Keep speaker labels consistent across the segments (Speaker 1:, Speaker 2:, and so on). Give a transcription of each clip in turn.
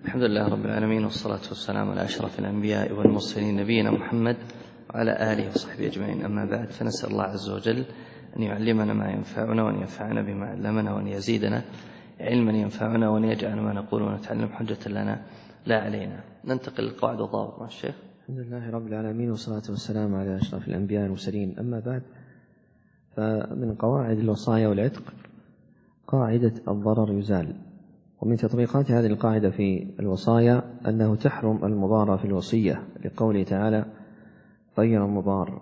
Speaker 1: الحمد لله رب العالمين، والصلاة والسلام على أشرف الأنبياء والمرسلين نبينا محمد وعلى آله وصحبه أجمعين. أما بعد، فنسأل الله عز وجل أن يعلمنا ما ينفعنا وأن ينفعنا بما علمنا وأن يزيدنا علما ينفعنا وأن يجعل ما نقول ونتعلم حجة لنا لا علينا. ننتقل للقواعد والضوابط مع الشيخ.
Speaker 2: الحمد لله رب العالمين، والصلاة والسلام على أشرف الأنبياء والمرسلين. أما بعد، فمن قواعد الوصايا والعتق قاعدة الضرر يزال. ومن تطبيقات هذه القاعدة في الوصايا أنه تحرم المضارة في الوصية لقوله تعالى غير مضار.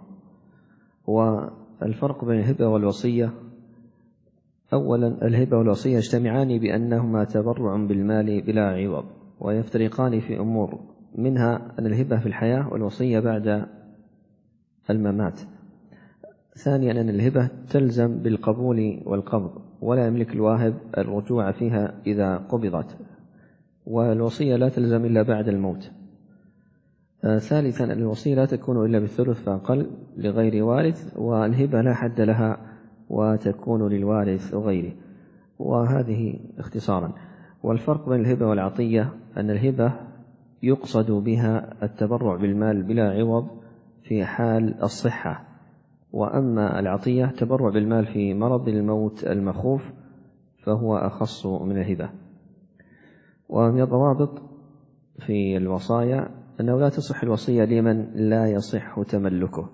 Speaker 2: والفرق بين الهبة والوصية: أولا، الهبة والوصية يجتمعان بأنهما تبرع بالمال بلا عوض، ويفترقان في أمور، منها أن الهبة في الحياة والوصية بعد الممات. ثانيا، أن الهبة تلزم بالقبول والقبض، ولا يملك الواهب الرجوع فيها إذا قبضت، والوصية لا تلزم إلا بعد الموت. ثالثا، أن الوصية لا تكون إلا بالثلث فأقل لغير وارث، والهبة لا حد لها وتكون للوارث وغيره. وهذه اختصارا. والفرق بين الهبة والعطية أن الهبة يقصد بها التبرع بالمال بلا عوض في حال الصحة، وأما العطية تبرع بالمال في مرض الموت المخوف، فهو أخص من الهبة. ومن الضوابط في الوصايا أنه لا تصح الوصية لمن لا يصح تملكه.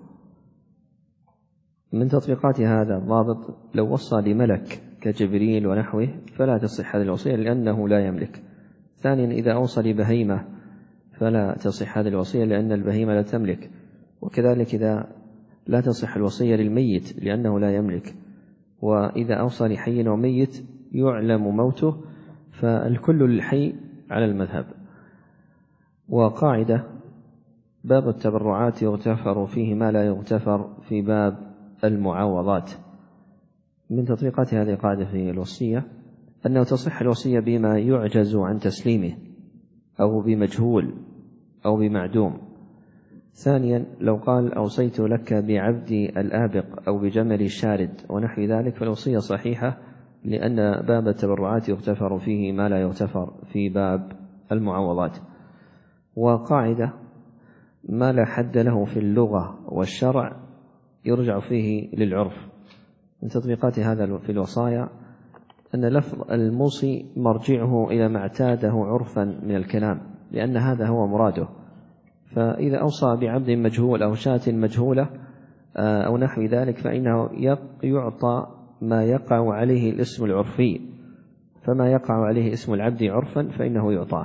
Speaker 2: من تطبيقات هذا الضابط: لو وصى لملك كجبريل ونحوه فلا تصح هذه الوصية لأنه لا يملك. ثانيا، إذا أوصى لبهيمة فلا تصح هذه الوصية لأن البهيمة لا تملك. وكذلك إذا لا تصح الوصية للميت لأنه لا يملك. وإذا أوصى لحي وميت يعلم موته فالكل للحي على المذهب. وقاعدة: باب التبرعات يغتفر فيه ما لا يغتفر في باب المعاوضات. من تطبيقات هذه القاعدة في الوصية أنه تصح الوصية بما يعجز عن تسليمه، أو بمجهول، أو بمعدوم. ثانيا، لو قال أوصيت لك بعبدي الآبق أو بجمل الشارد ونحو ذلك فالوصية صحيحة، لأن باب التبرعات يغتفر فيه ما لا يغتفر في باب المعاوضات. وقاعدة: ما لا حد له في اللغة والشرع يرجع فيه للعرف. من تطبيقات هذا في الوصايا أن لفظ الموصي مرجعه إلى ما اعتاده عرفا من الكلام، لأن هذا هو مراده. فإذا أوصى بعبد مجهول أو شاة مجهولة أو نحو ذلك فإنه يعطى ما يقع عليه الاسم العرفي، فما يقع عليه اسم العبد عرفا فإنه يعطى.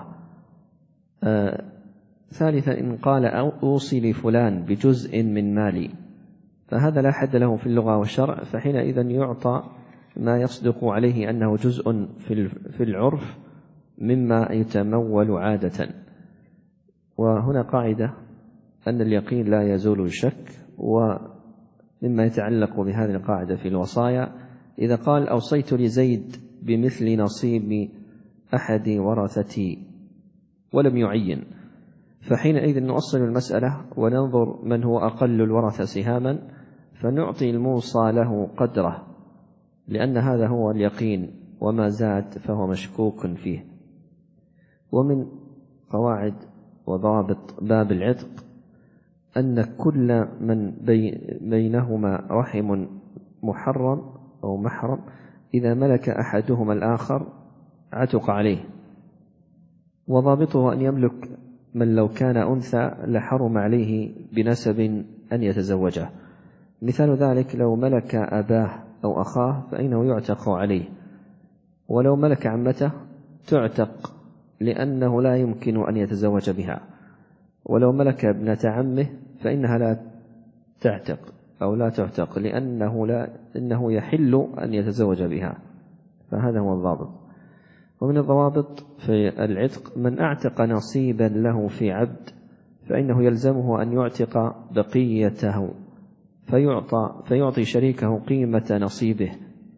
Speaker 2: ثالثا، إن قال أوصي لفلان بجزء من مالي فهذا لا حد له في اللغة والشرع، فحينئذ يعطى ما يصدق عليه أنه جزء في العرف مما يتمول عادة. وهنا قاعدة أن اليقين لا يزول الشك. ومما يتعلق بهذه القاعدة في الوصايا: إذا قال أوصيت لزيد بمثل نصيب أحد ورثتي ولم يعين، فحينئذ نؤصل المسألة وننظر من هو أقل الورثة سهاما فنعطي الموصى له قدره، لأن هذا هو اليقين، وما زاد فهو مشكوك فيه. ومن قواعد وضابط باب العتق أن كل من بينهما رحم محرم أو محرم إذا ملك أحدهما الآخر عتق عليه. وضابطه أن يملك من لو كان أنثى لحرم عليه بنسب أن يتزوجه. مثال ذلك: لو ملك أباه أو أخاه فإنه يعتق عليه، ولو ملك عمته تعتق لأنه لا يمكن أن يتزوج بها، ولو ملك ابنة عمه فإنها لا تعتق أو لا تعتق لأنه يحل أن يتزوج بها. فهذا هو الضابط. ومن الضوابط في العتق: من أعتق نصيبا له في عبد فإنه يلزمه أن يعتق بقيته فيعطي شريكه قيمة نصيبه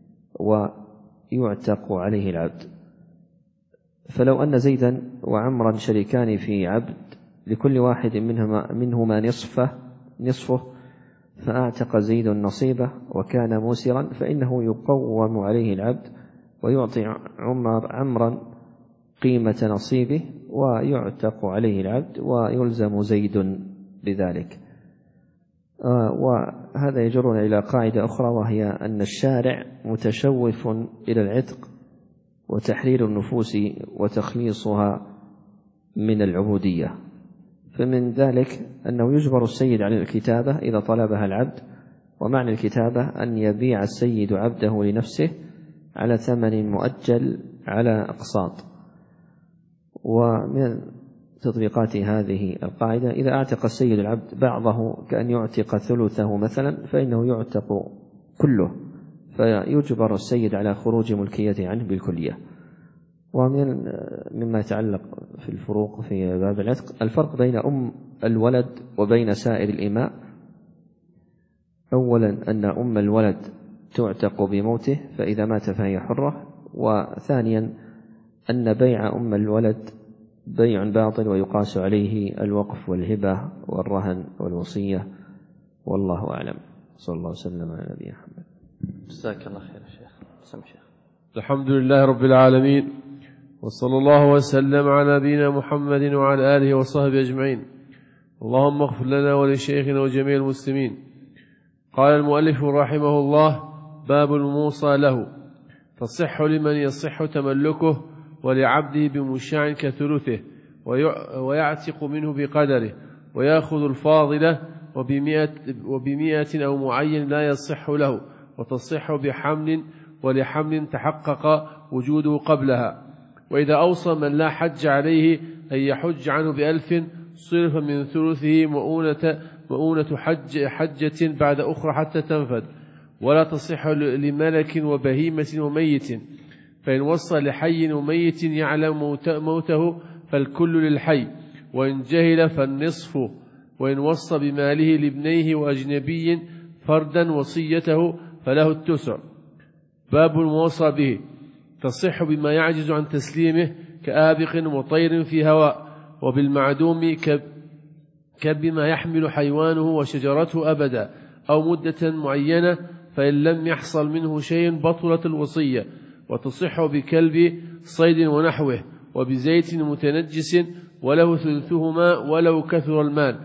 Speaker 2: ويعتق عليه العبد. فلو أن زيدا وعمرا شريكان في عبد لكل واحد منهما نصفه فأعتق زيد نصيبه وكان موسرا فإنه يقوم عليه العبد ويعطي عمرا قيمة نصيبه ويعتق عليه العبد ويلزم زيد بذلك. وهذا يجرنا إلى قاعدة أخرى، وهي أن الشارع متشوف إلى العتق وتحرير النفوس وتخليصها من العبودية. فمن ذلك أنه يجبر السيد على الكتابة إذا طلبها العبد، ومعنى الكتابة أن يبيع السيد عبده لنفسه على ثمن مؤجل على أقساط. ومن تطبيقات هذه القاعدة إذا أعتق السيد العبد بعضه كأن يعتق ثلثه مثلا، فإنه يعتق كله، فيجبر السيد على خروج ملكيته عنه بالكلية. مما يتعلق في الفروق في باب العتق الفرق بين أم الولد وبين سائر الإماء. أولا أن أم الولد تعتق بموته فإذا مات فهي حرة، وثانيا أن بيع أم الولد بيع باطل ويقاس عليه الوقف والهبة والرهن والوصية، والله أعلم. صلى الله وسلم على نبينا محمد.
Speaker 1: جزاك الله خير يا شيخ. سم شيخ.
Speaker 3: الحمد لله رب العالمين، وصلى الله وسلم على نبينا محمد وعلى آله وصحبه أجمعين. اللهم اغفر لنا ولشيخنا وجميع المسلمين. قال المؤلف رحمه الله: باب الموصى له. تصح لمن يصح تملكه ولعبده بمشاع كثلثه، ويعتق منه بقدره، ويأخذ الفاضلة وبمئة أو معين لا يصح له، وتصح بحمل ولحمل تحقق وجوده قبلها. وإذا أوصى من لا حج عليه أن يحج عنه ب1000 صرف من ثلثه مؤونة حجة بعد أخرى حتى تنفد، ولا تصح لملك وبهيمة وميت. فإن وصى لحي وميت يعلم موته فالكل للحي، وإن جهل فالنصف. وإن وصى بماله لابنيه وأجنبي فردا وصيته فله التسع. باب الموصى به. تصح بما يعجز عن تسليمه كآبق وطير في هواء، وبالمعدوم كبما يحمل حيوانه وشجرته أبدا أو مدة معينة، فإن لم يحصل منه شيء بطلت الوصية. وتصح بكلب صيد ونحوه، وبزيت متنجس وله ثلثهما ولو كثر المال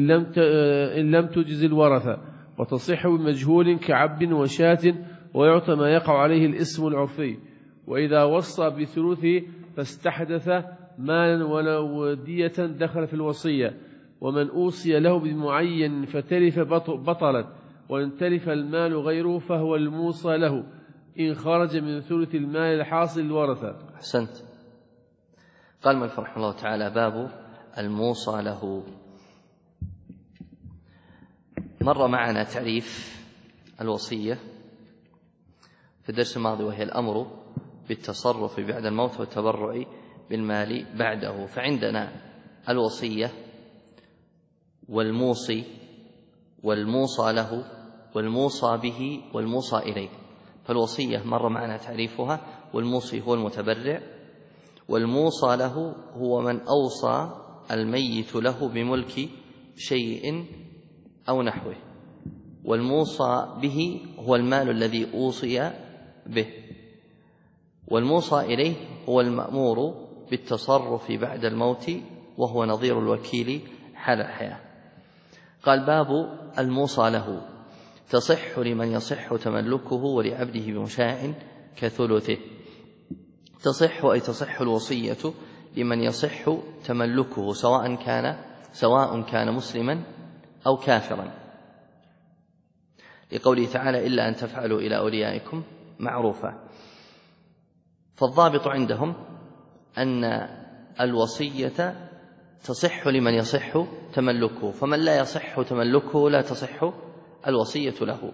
Speaker 3: إن لم تجز الورثة. وتصح بمجهول كعب وشاة، ويعطى ما يقع عليه الاسم العرفي. وإذا وصى بثلثه فاستحدث مالا ولو دية دخل في الوصية. ومن أوصي له بمعين فتلف بطلت، وإن تلف المال غيره فهو الموصى له إن خرج من ثلث المال الحاصل الورثة.
Speaker 1: أحسنت. قال المؤلف رحمه الله تعالى: باب الموصى له. مر معنا تعريف الوصية في الدرس الماضي، وهي الأمر بالتصرف بعد الموت والتبرع بالمال بعده. فعندنا الوصية والموصي والموصى له والموصى به والموصى إليه. فالوصية مر معنا تعريفها، والموصي هو المتبرع، والموصى له هو من أوصى الميت له بملك شيء أو نحوه، والموصى به هو المال الذي أوصي به، والموصى إليه هو المأمور بالتصرف بعد الموت وهو نظير الوكيل حال الحياة. قال: باب الموصى له. تصح لمن يصح تملكه ولعبده بمشاع كثلثه. تصح أي تصح الوصية لمن يصح تملكه سواء كان مسلما أو كافرا، لقوله تعالى: إلا أن تفعلوا إلى أوليائكم معروفا. فالضابط عندهم أن الوصية تصح لمن يصح تملكه، فمن لا يصح تملكه لا تصح الوصية له.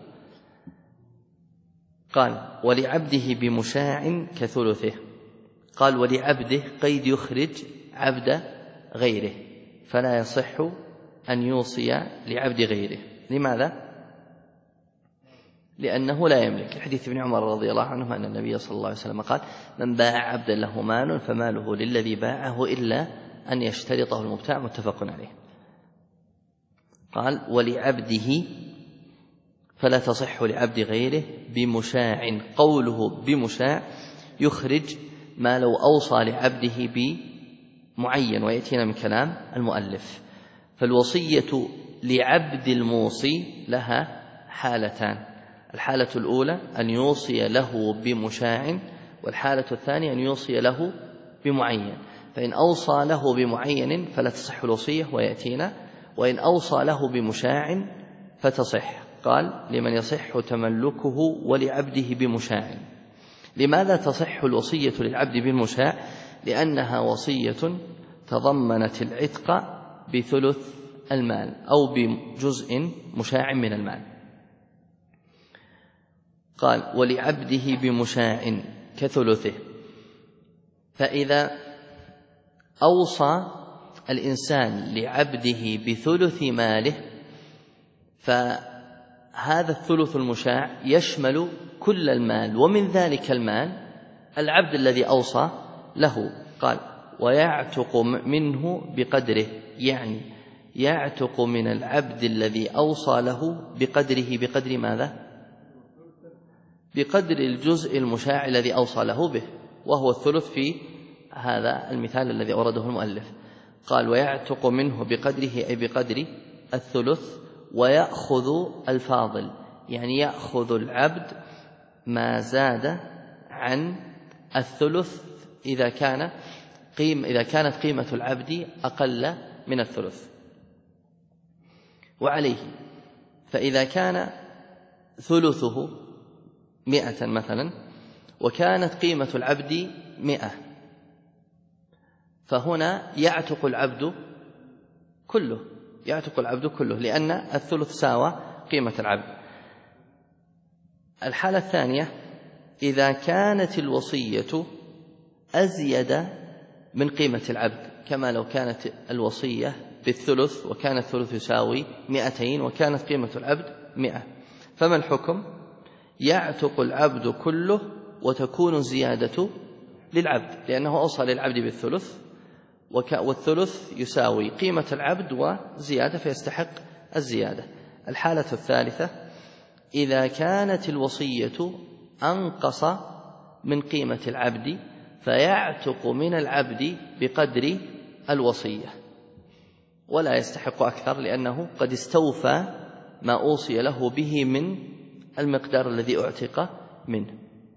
Speaker 1: قال: ولعبده بمشاع كثلثه. قال: ولعبده قيد يخرج عبد غيره، فلا يصح أن يوصي لعبد غيره. لماذا؟ لأنه لا يملك. حديث ابن عمر رضي الله عنه أن النبي صلى الله عليه وسلم قال: من باع عبدا له مال فماله للذي باعه إلا أن يشترطه المبتاع. متفق عليه. قال: ولعبده، فلا تصح لعبد غيره بمشاع. قوله بمشاع يخرج ما لو أوصى لعبده بمعين، ويأتينا من كلام المؤلف. فالوصية لعبد الموصي لها حالتان: الحالة الأولى أن يوصي له بمشاع، والحالة الثانية أن يوصي له بمعين. فإن أوصى له بمعين فلا تصح الوصية ويأتينا، وإن أوصى له بمشاع فتصح. قال: لمن يصح تملكه ولعبده بمشاع. لماذا تصح الوصية للعبد بالمشاع؟ لأنها وصية تضمنت العتق بثلث المال أو بجزء مشاع من المال. قال: ولعبده بمشاع كثلثه. فإذا أوصى الإنسان لعبده بثلث ماله فهذا الثلث المشاع يشمل كل المال، ومن ذلك المال العبد الذي أوصى له. قال: ويعتق منه بقدره، يعني يعتق من العبد الذي أوصى له بقدره. بقدر ماذا؟ بقدر الجزء المشاع الذي أوصى له به، وهو الثلث في هذا المثال الذي أورده المؤلف. قال: ويعتق منه بقدره، أي بقدر الثلث. ويأخذ الفاضل، يعني يأخذ العبد ما زاد عن الثلث إذا كانت قيمة العبد أقل من الثلث. وعليه فإذا كان ثلثه 100 مثلا، وكانت قيمة العبد 100، فهنا يعتق العبد كله، لأن الثلث ساوى قيمة العبد. الحالة الثانية: إذا كانت الوصية أزيد من قيمة العبد، كما لو كانت الوصية بالثلث وكان الثلث يساوي 200 وكانت قيمة العبد 100، فما الحكم؟ يعتق العبد كله وتكون الزيادة للعبد، لأنه أوصى للعبد بالثلث، والثلث يساوي قيمة العبد وزيادة فيستحق الزيادة. الحالة الثالثة: إذا كانت الوصية أنقص من قيمة العبد فيعتق من العبد بقدر الوصية، ولا يستحق أكثر، لأنه قد استوفى ما أوصي له به من المقدار الذي أعتق منه.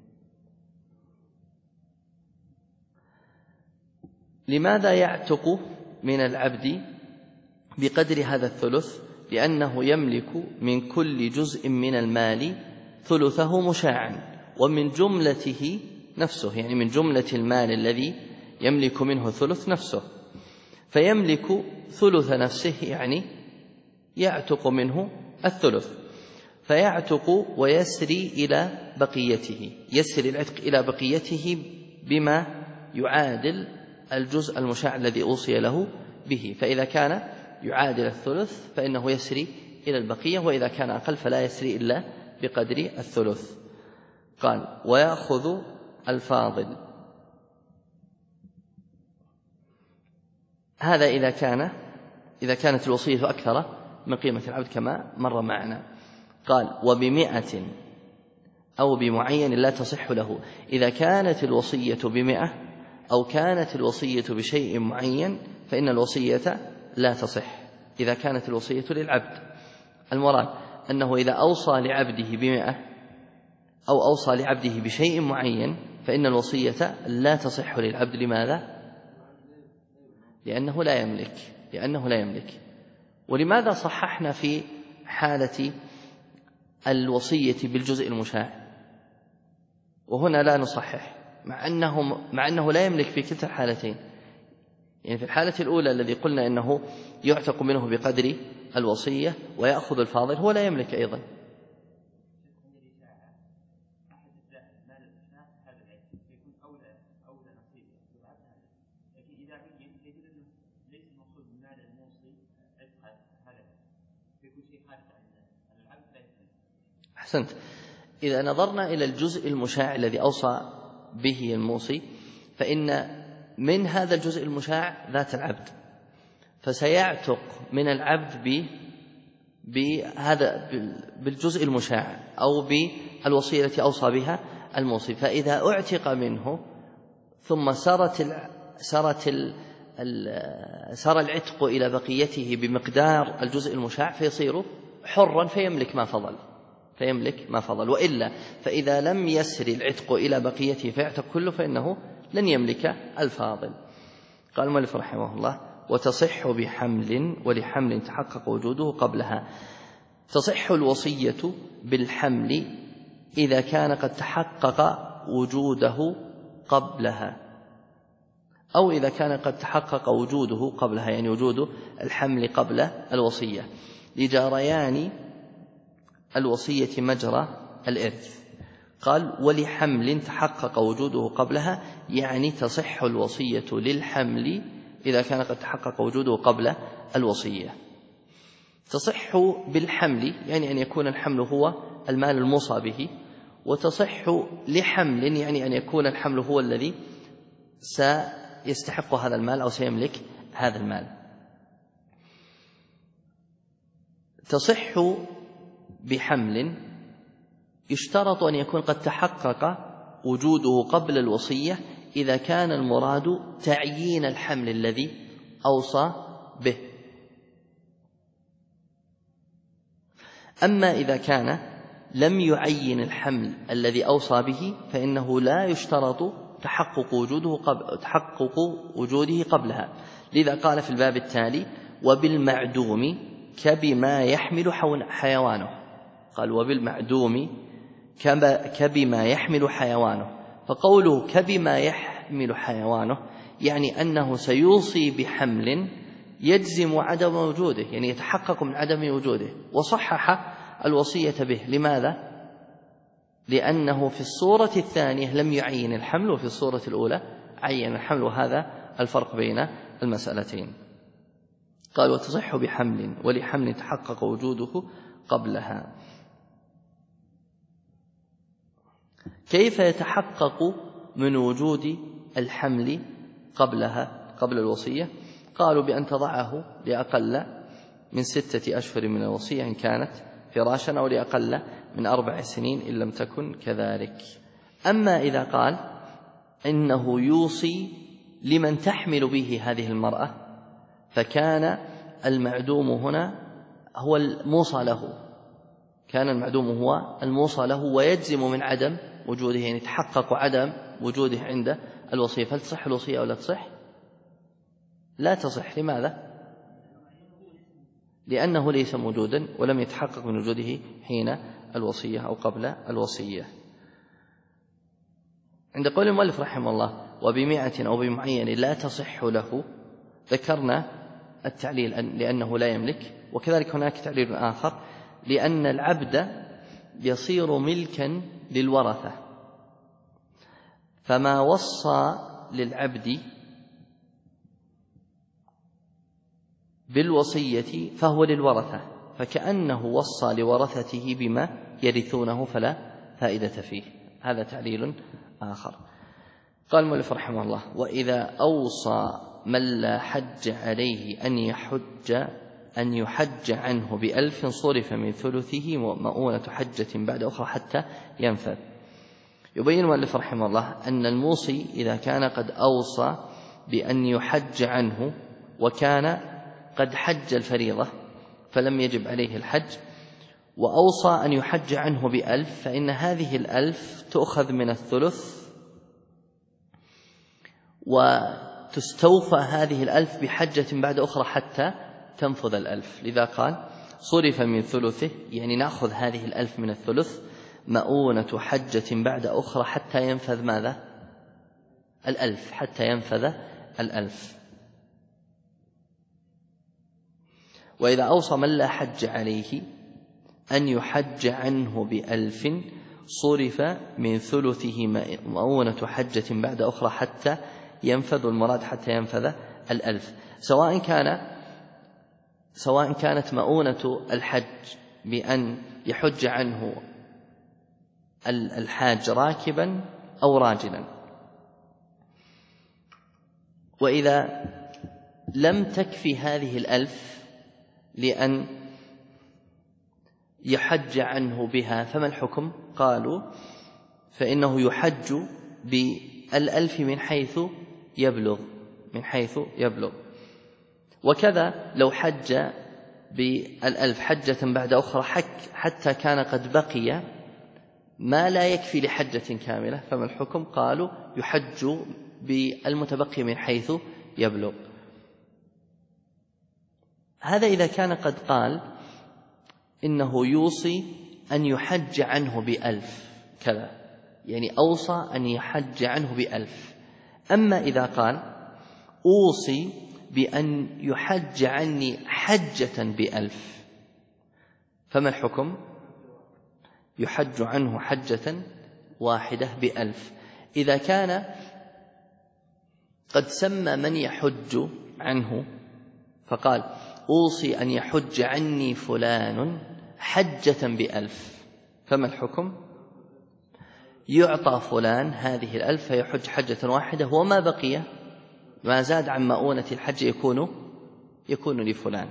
Speaker 1: لماذا يعتق من العبد بقدر هذا الثلث؟ لأنه يملك من كل جزء من المال ثلثه مشاعا، ومن جملته نفسه، يعني من جملة المال الذي يملك منه ثلث نفسه، فيملك ثلث نفسه، يعني يعتق منه الثلث، فيعتق ويسري إلى بقيته، يسري العتق إلى بقيته بما يعادل الجزء المشاع الذي أوصي له به. فإذا كان يعادل الثلث فإنه يسري إلى البقية، وإذا كان أقل فلا يسري إلا بقدر الثلث. قال: ويأخذ الفاضل. هذا إذا كانت الوصية أكثر من قيمة العبد كما مر معنا. قال: وب100 أو بمعين لا تصح له. إذا كانت الوصية ب100 أو كانت الوصية بشيء معين فإن الوصية لا تصح. إذا كانت الوصية للعبد، المراد أنه إذا أوصى لعبده ب100 أو أوصى لعبده بشيء معين فإن الوصية لا تصح للعبد. لماذا؟ لأنه لا يملك. ولماذا صححنا في حالة الوصية بالجزء المشاع وهنا لا نصحح، مع أنه لا يملك في كلتا الحالتين؟ يعني في الحالة الأولى الذي قلنا أنه يعتق منه بقدر الوصية ويأخذ الفاضل، هو لا يملك أيضا. أحسنت. إذا نظرنا إلى الجزء المشاع الذي أوصى به الموصي فإن من هذا الجزء المشاع ذات العبد، فسيعتق من العبد بهذا بالجزء المشاع أو بالوصية التي أوصى بها الموصي. فإذا اعتق منه ثم سار العتق إلى بقيته بمقدار الجزء المشاع فيصير حرا فيملك ما فضل، وإلا فإذا لم يسر العتق إلى بقيته فيعتق كله فإنه لن يملك الفاضل. قال المؤلف رحمه الله: وتصح بحمل ولحمل تحقق وجوده قبلها. تصح الوصية بالحمل إذا كان قد تحقق وجوده قبلها، أو إذا كان قد تحقق وجوده قبلها، يعني وجود الحمل قبل الوصية، لجريان الوصية مجرى الإرث. قال: ولحمل تحقق وجوده قبلها، يعني تصح الوصية للحمل إذا كان قد تحقق وجوده قبل الوصية. تصح بالحمل يعني أن يكون الحمل هو المال الموصى به، وتصح لحمل يعني أن يكون الحمل هو الذي سيستحق هذا المال أو سيملك هذا المال. تصح بحمل يشترط أن يكون قد تحقق وجوده قبل الوصية إذا كان المراد تعيين الحمل الذي أوصى به. أما إذا كان لم يعين الحمل الذي أوصى به فإنه لا يشترط تحقق وجوده قبلها. لذا قال في الباب التالي: وبالمعدوم كبما يحمل حيوانه. قال: وبالمعدوم كبما يحمل حيوانه. فقوله كبما يحمل حيوانه يعني أنه سيوصي بحمل يجزم عدم وجوده، يعني يتحقق من عدم وجوده، وصحح الوصية به. لماذا؟ لأنه في الصورة الثانية لم يعين الحمل، وفي الصورة الأولى عين الحمل، وهذا الفرق بين المسألتين. قال: وتصح بحمل ولحمل تحقق وجوده قبلها. كيف يتحقق من وجود الحمل قبل الوصية؟ قالوا: بأن تضعه لأقل من 6 أشهر من الوصية إن كانت فراشا، أو لأقل من 4 سنين إن لم تكن كذلك. أما إذا قال إنه يوصي لمن تحمل به هذه المرأة، فكان المعدوم هنا هو الموصى له، ويجزم من عدم وجوده، يعني يتحقق عدم وجوده عند الوصية. فهل تصح الوصية أو لا تصح؟ لا تصح. لماذا؟ لأنه ليس موجودا ولم يتحقق من وجوده حين الوصية أو قبل الوصية. عند قول المؤلف رحمه الله: وب100 أو بمعين لا تصح له، ذكرنا التعليل لأنه لا يملك، وكذلك هناك تعليل آخر لأن العبد يصير ملكا للورثة، فما وصى للعبد بالوصية فهو للورثة، فكأنه وصى لورثته بما يرثونه فلا فائدة فيه. هذا تعليل آخر. قال المؤلف رحمه الله: وإذا أوصى من لا حج عليه أن يحج عنه ب1000 صرف من ثلثه مؤونة حجة بعد أخرى حتى ينفذ. يبين المؤلف رحمه الله أن الموصي إذا كان قد أوصى بأن يحج عنه وكان قد حج الفريضة فلم يجب عليه الحج، وأوصى أن يحج عنه ب1000، فإن هذه 1000 تؤخذ من الثلث وتستوفى هذه 1000 بحجة بعد أخرى حتى تنفذ 1000. لذا قال: صرف من ثلثه، يعني نأخذ هذه 1000 من الثلث، مؤونة حجة بعد أخرى حتى ينفذ ماذا؟ 1000، حتى ينفذ 1000. وإذا أوصى من لا حج عليه أن يحج عنه ب1000 صرف من ثلثه مؤونة حجة بعد أخرى حتى ينفذ، المراد حتى ينفذ 1000، سواء كانت مؤونة الحج بأن يحج عنه الحاج راكبا أو راجلا. وإذا لم تكفي هذه 1000 لأن يحج عنه بها فما الحكم؟ قالوا: فإنه يحج بالألف من حيث يبلغ. وكذا لو حج بالألف حجة بعد أخرى حتى كان قد بقي ما لا يكفي لحجة كاملة، فما الحكم؟ قالوا يحج بالمتبقي من حيث يبلغ. هذا إذا كان قد قال إنه يوصي أن يحج عنه ب1000 كذا، يعني أوصى أن يحج عنه ب1000. أما إذا قال أوصي بأن يحج عني حجة ب1000، فما الحكم؟ يحج عنه حجة واحدة ب1000. إذا كان قد سمى من يحج عنه فقال أوصي أن يحج عني فلان حجة ب1000، فما الحكم؟ يعطى فلان هذه 1000 فيحج حجة واحدة، وما بقي ما زاد عن مؤونة الحج يكون لفلان.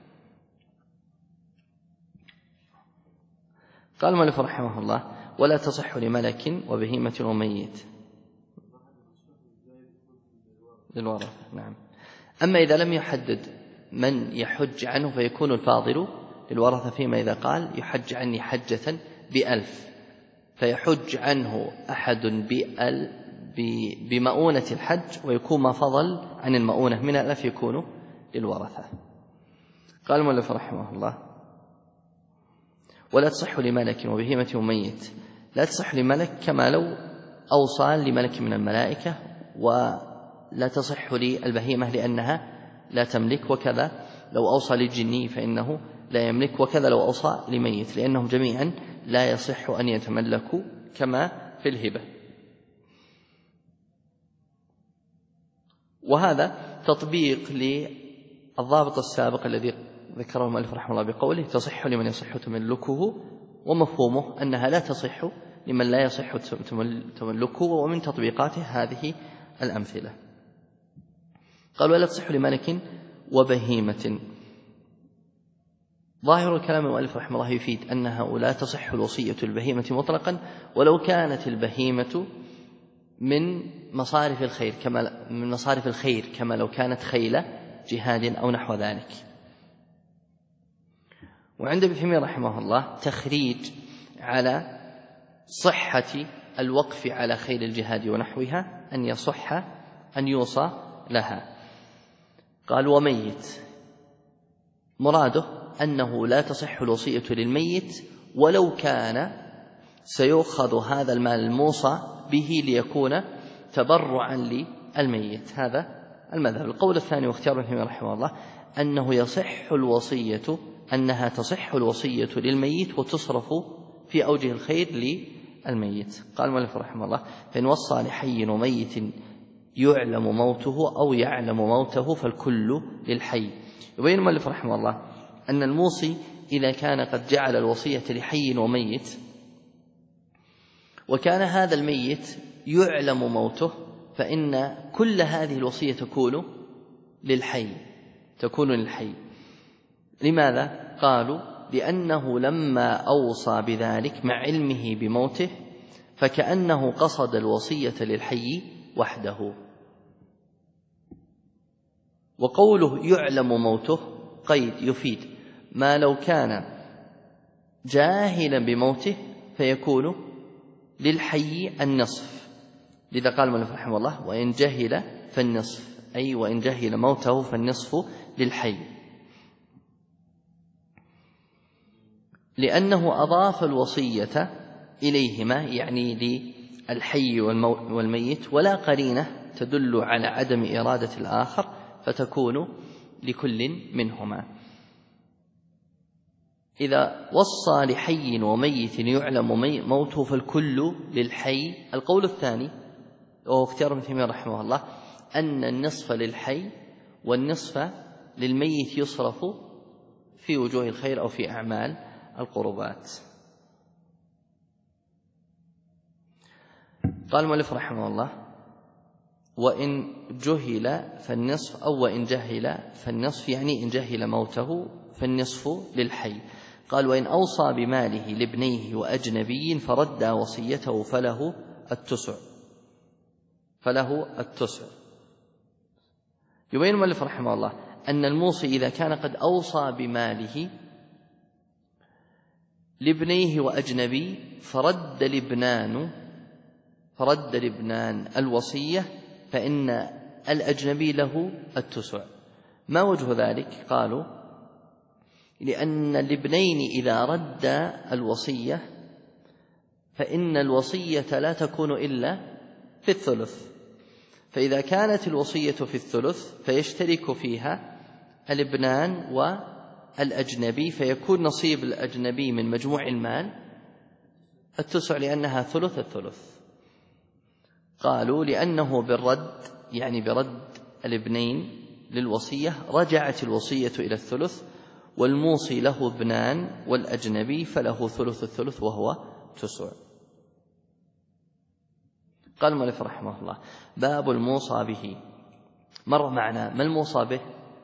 Speaker 1: قال المؤلف رحمه الله: ولا تصح لملك وبهيمة وميت للورثة. نعم. أما إذا لم يحدد من يحج عنه فيكون الفاضل للورثة، فيما إذا قال يحج عني حجة ب1000 فيحج عنه أحد بمؤونة الحج، ويكون ما فضل عن المؤونة من 1000 يكون للورثة. قال المؤلف رحمه الله: ولا تصح لملك وبهيمة وميت. لا تصح لملك كما لو أوصى لملك من الملائكة، ولا تصح للبهيمة لأنها لا تملك، وكذا لو أوصى للجني فإنه لا يملك، وكذا لو أوصى لميت، لأنهم جميعا لا يصح أن يتملكوا كما في الهبة. وهذا تطبيق للضابط السابق الذي ذكره المؤلف رحمه الله بقوله تصح لمن يصح تملكه، ومفهومه أنها لا تصح لمن لا يصح تملكه، ومن تطبيقاته هذه الأمثلة. قال: ولا تصح لملك وبهيمة. ظاهر الكلام المؤلف رحمه الله يفيد أنها لا تصح الوصية البهيمة مطلقا، ولو كانت البهيمة من مصارف الخير كما لو كانت خيل جهاد أو نحو ذلك. وعند ابن تيمية رحمه الله تخريج على صحة الوقف على خيل الجهاد ونحوها أن يصح أن يوصى لها. قال: وميت، مراده أنه لا تصح الوصية للميت ولو كان سيؤخذ هذا المال الموصى به ليكون تبرعا للميت. هذا المذهب. القول الثاني واختيار ابن تيمية رحمه الله أنها تصح الوصية للميت وتصرف في أوجه الخير للميت. قال المؤلف رحمه الله: فإن وصى لحي وميت يعلم موته أو يعلم موته فالكل للحي. يبين المؤلف رحمه الله أن الموصي إذا كان قد جعل الوصية لحي وميت، وكان هذا الميت يعلم موته، فإن كل هذه الوصية تكون للحي. لماذا؟ قالوا: لأنه لما أوصى بذلك مع علمه بموته فكأنه قصد الوصية للحي وحده. وقوله يعلم موته قيد يفيد ما لو كان جاهلا بموته فيكون للحي النصف. لذا قال المؤلف رحمه الله: وإن جهل فالنصف، أي وإن جهل موته فالنصف للحي، لأنه أضاف الوصية إليهما، يعني للحي والميت، ولا قرينة تدل على عدم إرادة الآخر فتكون لكل منهما. إذا وصى لحي وميت يعلم موته فالكل للحي. القول الثاني وهو اختيار ابن تيمية رحمه الله أن النصف للحي والنصف للميت يصرف في وجوه الخير أو في أعمال القربات. قال المؤلف رحمه الله: وإن جهل فالنصف، أو وإن جهل فالنصف، يعني إن جهل موته فالنصف للحي. قال: وإن أوصى بماله لابنيه وأجنبي فرد وصيته فله التسع. فله التسع. يبين المؤلف رحمه الله أن الموصي إذا كان قد أوصى بماله لابنيه وأجنبي فرد لابنان الوصية فإن الأجنبي له التسع. ما وجه ذلك؟ قالوا لأن الابنين إذا رد الوصية فإن الوصية لا تكون إلا في الثلث، فإذا كانت الوصية في الثلث فيشترك فيها الابنان والأجنبي، فيكون نصيب الأجنبي من مجموع المال التسع لأنها ثلث الثلث. قالوا لأنه بالرد يعني برد الابنين للوصية رجعت الوصية إلى الثلث، والموصي له ابنان والأجنبي فله ثلث الثلث وهو تسع. قال المؤلف رحمه الله باب الموصى به. مر معنا ما الموصى به؟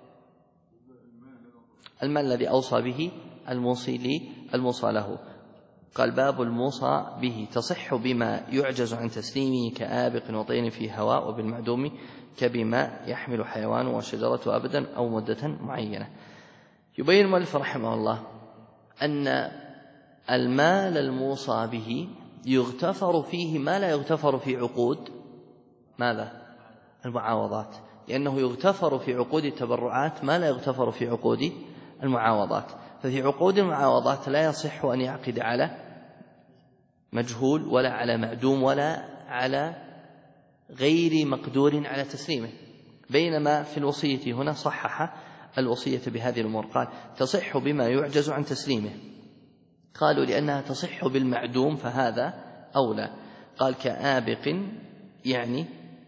Speaker 1: المال الذي أوصى به الموصي للموصى له. قال باب الموصى به تصح بما يعجز عن تسليمه كآبق وطين في هواء، وبالمعدوم كبما يحمل حيوان وشجرة أبدا أو مدة معينة. يبين المؤلف رحمه الله أن المال الموصى به يغتفر فيه ما لا يغتفر في عقود ماذا؟ المعاوضات، لأنه يغتفر في عقود التبرعات ما لا يغتفر في عقود المعاوضات. ففي عقود المعاوضات لا يصح أن يعقد على مجهول ولا على معدوم ولا على غير مقدور على تسليمه، بينما في الوصية هنا صحح الوصية بهذه الأمور. قال تصح بما يعجز عن تسليمه. قالوا لأنها تصح بالمعدوم فهذا أولى. قال كآبق يعني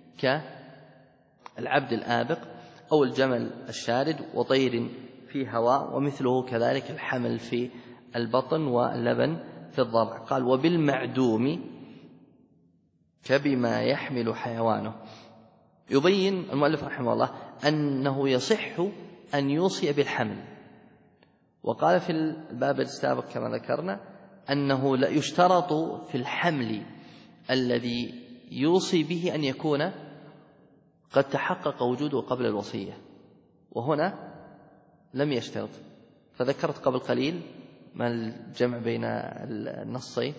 Speaker 1: كالعبد الآبق أو الجمل الشارد وطير في هواء، ومثله كذلك الحمل في البطن واللبن في الضرع. قال وبالمعدوم كبما يحمل حيوانه. يبين المؤلف رحمه الله أنه يصح أن يوصي بالحمل، وقال في الباب السابق كما ذكرنا أنه لا يشترط في الحمل الذي يوصي به أن يكون قد تحقق وجوده قبل الوصية، وهنا لم يشترط. فذكرت قبل قليل ما الجمع بين النصين.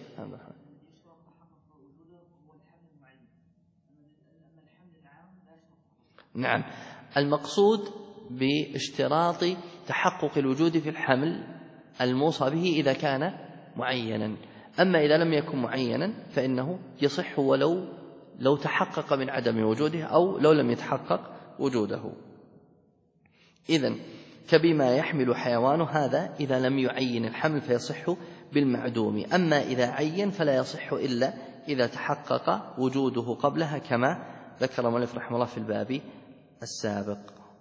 Speaker 1: نعم، المقصود باشتراط تحقق الوجود في الحمل الموصى به إذا كان معينا، أما إذا لم يكن معينا فإنه يصح ولو تحقق من عدم وجوده أو لو لم يتحقق وجوده. إذن كبما يحمل حيوان هذا إذا لم يعين الحمل فيصح بالمعدوم، أما إذا عين فلا يصح إلا إذا تحقق وجوده قبلها كما ذكر المؤلف رحمه الله في الباب السابق.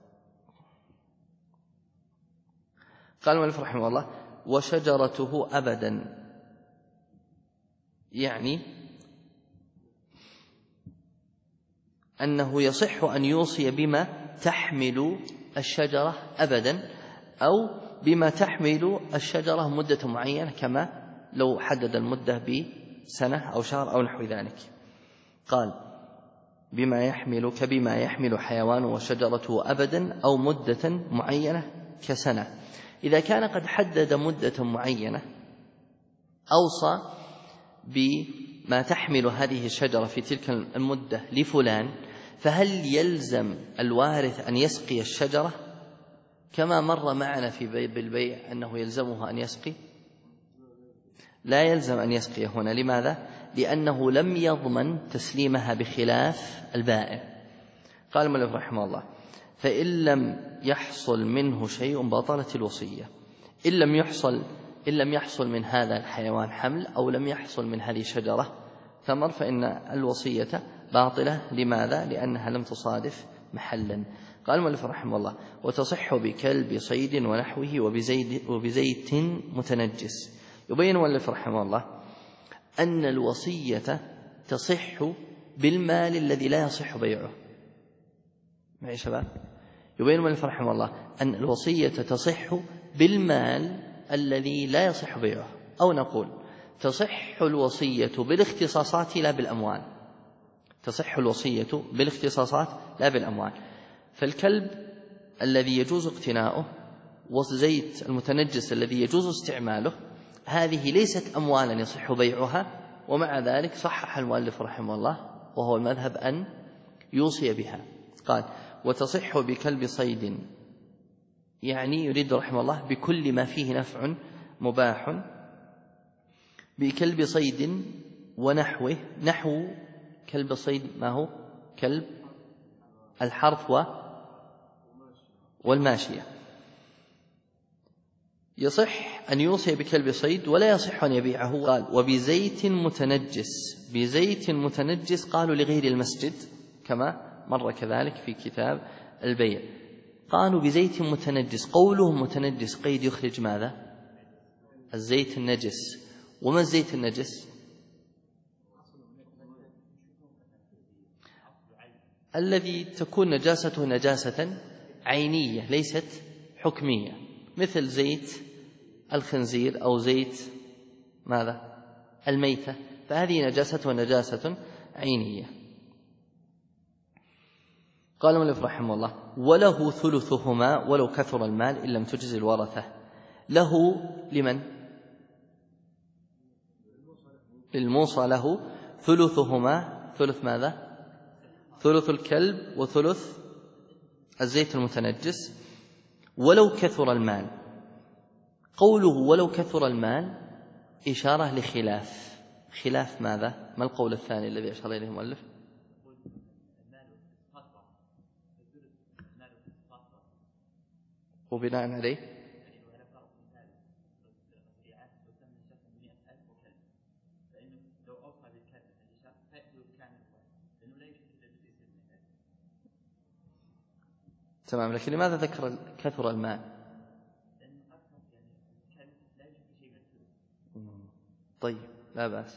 Speaker 1: قال المؤلف رحمه الله وشجرته أبدا، يعني أنه يصح أن يوصي بما تحمل الشجرة أبدا أو بما تحمل الشجرة مدة معينة، كما لو حدد المدة بسنة أو شهر أو نحو ذلك. قال كبما يحمل حيوان وشجرته أبدا أو مدة معينة كسنة. إذا كان قد حدد مدة معينة أوصى بما تحمل هذه الشجرة في تلك المدة لفلان، فهل يلزم الوارث أن يسقي الشجرة كما مر معنا في بالبيع أنه يلزمه أن يسقي؟ لا يلزم أن يسقي هنا. لماذا؟ لأنه لم يضمن تسليمها بخلاف البائع. قال المؤلف رحمه الله فإن لم يحصل منه شيء بطلت الوصية. إن لم يحصل من هذا الحيوان حمل أو لم يحصل من هذه الشجرة ثمر فإن الوصية باطلة. لماذا؟ لأنها لم تصادف محلا. قال المؤلف رحمه الله وتصح بكلب صيد ونحوه وبزيت متنجس. يبين المؤلف رحمه الله أن الوصية تصح بالمال الذي لا يصح بيعه. معي شباب؟ يبين المؤلف رحمه الله أن الوصية تصح بالمال الذي لا يصح بيعه، أو نقول تصح الوصية بالاختصاصات لا بالأموال. تصح الوصية بالاختصاصات لا بالأموال. فالكلب الذي يجوز اقتناؤه والزيت المتنجس الذي يجوز استعماله هذه ليست أموالا يصح بيعها، ومع ذلك صحح المؤلف رحمه الله وهو المذهب أن يوصي بها. قال وتصح بكلب صيد، يعني يريد رحمه الله بكل ما فيه نفع مباح، بكلب صيد ونحوه. نحو كلب صيد ما هو؟ كلب الحرث والماشية. يصح أن يوصي بكلب صيد ولا يصح أن يبيعه. قال وبزيت متنجس. بزيت متنجس قالوا لغير المسجد كما مر كذلك في كتاب البيع. قالوا بزيت متنجس، قولهم متنجس قيد يخرج ماذا؟ الزيت النجس. وما الزيت النجس؟ الذي تكون نجاسته نجاسة عينية ليست حكمية، مثل زيت الخنزير أو زيت ماذا؟ الميتة، فهذه نجاسته نجاسة عينية. قال المؤلف رحمه الله وله ثلثهما ولو كثر المال إن لم تجز الورثة. له لمن؟ للموصى له ثلثهما. ثلث ماذا؟ ثلث الكلب وثلث الزيت المتنجس ولو كثر المال. قوله ولو كثر المال إشارة لخلاف. خلاف ماذا؟ ما القول الثاني الذي أشار إليه المؤلف؟ وبناء عليه تمام. لكن لماذا ذكر كثر المال؟ طيب لا بأس.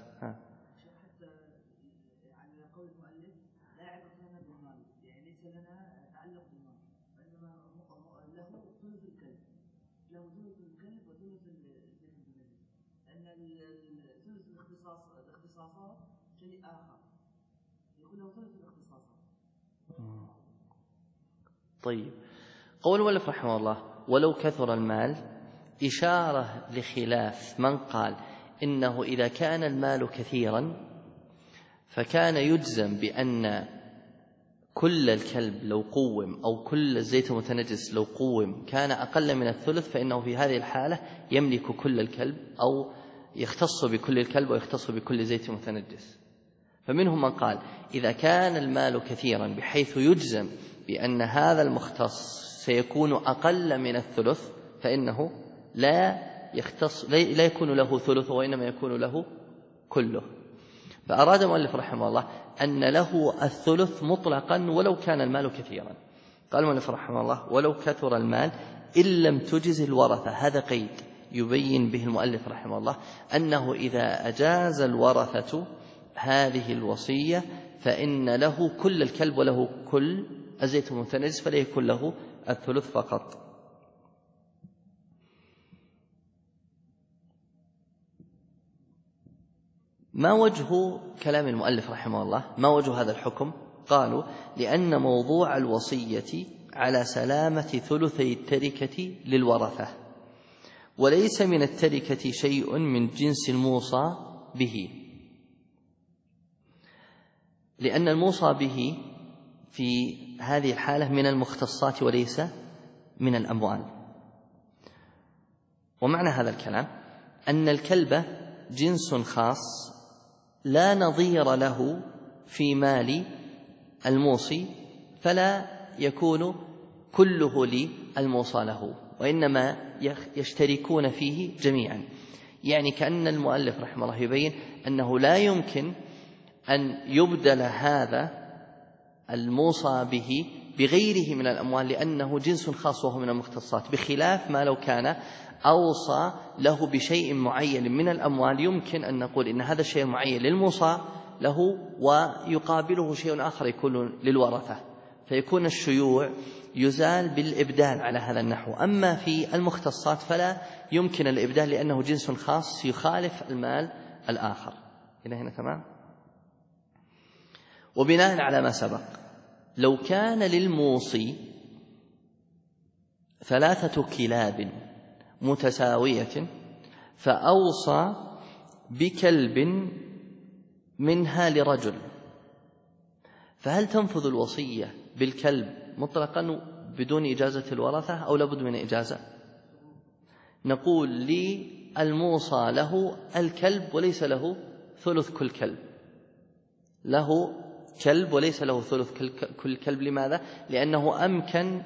Speaker 1: طيب قول المؤلف رحمه الله ولو كثر المال إشارة لخلاف من قال إنه إذا كان المال كثيرا فكان يجزم بأن كل الكلب لو قوم أو كل الزيت المتنجس لو قوم كان أقل من الثلث، فإنه في هذه الحالة يملك كل الكلب أو يختص بكل الكلب ويختص بكل زيت متنجس. فمنهم من قال إذا كان المال كثيرا بحيث يجزم بأن هذا المختص سيكون أقل من الثلث فإنه لا يكون له ثلث وإنما يكون له كله. فأراد المؤلف رحمه الله أن له الثلث مطلقا ولو كان المال كثيرا. قال المؤلف رحمه الله ولو كثر المال إن لم تجز الورثة. هذا قيد يبين به المؤلف رحمه الله أنه إذا أجاز الورثة هذه الوصية فإن له كل الكلب وله كل الزيت المتنجس، فلا يكون له الثلث فقط. ما وجه كلام المؤلف رحمه الله؟ ما وجه هذا الحكم؟ قالوا لأن موضوع الوصية على سلامة ثلثي التركة للورثة، وليس من التركة شيء من جنس الموصى به، لأن الموصى به في هذه الحالة من المختصات وليس من الأموال. ومعنى هذا الكلام أن الكلب جنس خاص لا نظير له في مال الموصي، فلا يكون كله للموصى له، وإنما يشتركون فيه جميعا. يعني كأن المؤلف رحمه الله يبين أنه لا يمكن أن يبدل هذا الموصى به بغيره من الأموال، لأنه جنس خاص وهو من المختصات، بخلاف ما لو كان أوصى له بشيء معين من الأموال يمكن أن نقول إن هذا الشيء المعين للموصى له ويقابله شيء آخر يكون للورثة، فيكون الشيوع يزال بالإبدال على هذا النحو. أما في المختصات فلا يمكن الإبدال لأنه جنس خاص يخالف المال الآخر. إلى هنا تمام؟ وبناء على ما سبق لو كان للموصي 3 كلاب متساوية فأوصى بكلب منها لرجل، فهل تنفذ الوصية بالكلب مطلقا بدون إجازة الورثة أو لابد من إجازة؟ نقول للموصى له الكلب وليس له ثلث كل كلب، له كلب وليس له ثلث كل كلب. لماذا؟ لأنه أمكن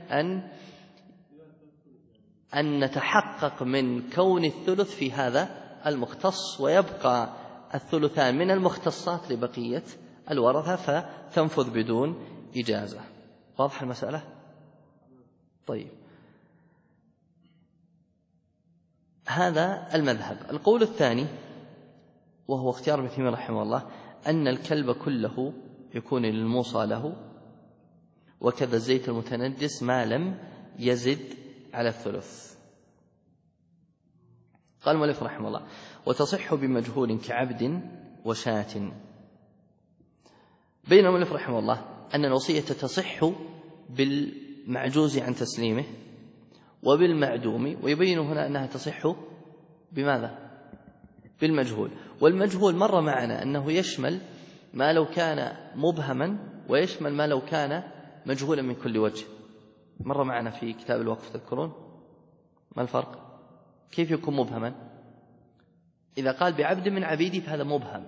Speaker 1: أن نتحقق من كون الثلث في هذا المختص، ويبقى الثلثان من المختصات لبقية الورثة فتنفذ بدون إجازة. واضح المسألة؟ طيب، هذا المذهب. القول الثاني وهو اختيار ابن تيمية رحمه الله أن الكلب كله يكون للموصى له، وكذا الزيت المتنجس ما لم يزد على الثلث. قال المؤلف رحمه الله: وتصح بمجهول كعبد وشاة. بين المؤلف رحمه الله أن الوصية تصح بالمعجوز عن تسليمه وبالمعدوم، ويبين هنا أنها تصح بماذا؟ بالمجهول. والمجهول مر معنا أنه يشمل ما لو كان مبهما ويشمل ما لو كان مجهولا من كل وجه. مر معنا في كتاب الوقف، تذكرون ما الفرق؟ كيف يكون مبهما؟ إذا قال بعبد من عبيدي فهذا مبهم،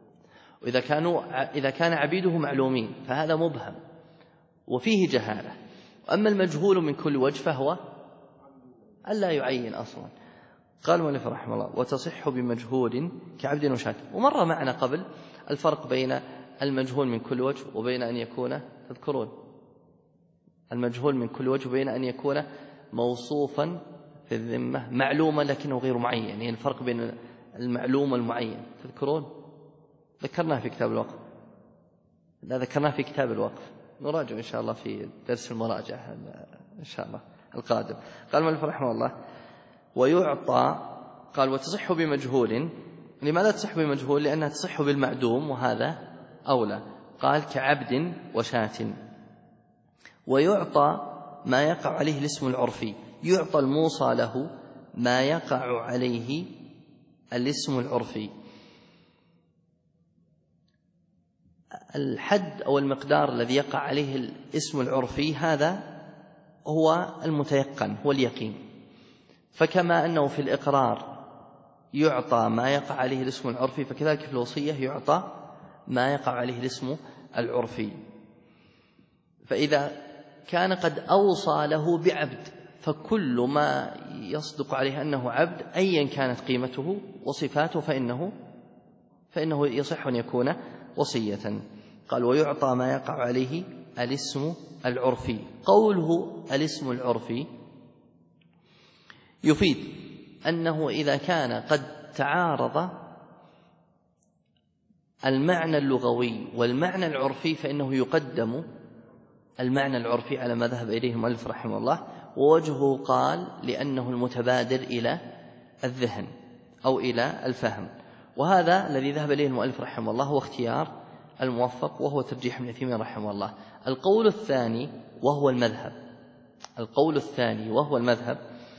Speaker 1: وإذا كان عبيده معلومين فهذا مبهم وفيه جهالة. وأما المجهول من كل وجه فهو ألا يعين أصلا. قال المؤلف رحمه الله: وتصح بمجهول كعبد وشاة. ومر معنا قبل الفرق بين المجهول من كل وجه وبين أن يكون، تذكرون، المجهول من كل وجه وبين أن يكون موصوفا في الذمة معلوما لكنه غير معين، يعني الفرق بين المعلوم والمعين، تذكرون؟ ذكرناه في كتاب الوقف، لا ذكرناه في كتاب الوقف، نراجع إن شاء الله في درس المراجعة إن شاء الله القادم. قال المؤلف رحمه الله: ويعطى. قال: وتصح بمجهول. لماذا تصح بمجهول؟ لأنها تصح بالمعدوم وهذا أولى. قال: كعبد وشاة. ويعطى ما يقع عليه الاسم العرفي، يعطى الموصى له ما يقع عليه الاسم العرفي. الحد أو المقدار الذي يقع عليه الاسم العرفي هذا هو المتيقن، هو اليقين. فكما أنه في الإقرار يعطى ما يقع عليه الاسم العرفي، فكذلك في الوصية يعطى ما يقع عليه الاسم العرفي. فإذا كان قد أوصى له بعبد فكل ما يصدق عليه أنه عبد أيا كانت قيمته وصفاته فإنه يصح أن يكون وصية. قال: ويعطى ما يقع عليه الاسم العرفي. قوله الاسم العرفي يفيد أنه إذا كان قد تعارض المعنى اللغوي والمعنى العرفي فإنه يقدم المعنى العرفي على ما ذهب إليه المؤلف رحمه الله. ووجهه قال لأنه المتبادر إلى الذهن أو إلى الفهم، وهذا الذي ذهب إليه المؤلف رحمه الله هو اختيار الموفق، وهو ترجيح ابن تيمية رحمه الله. القول الثاني وهو المذهب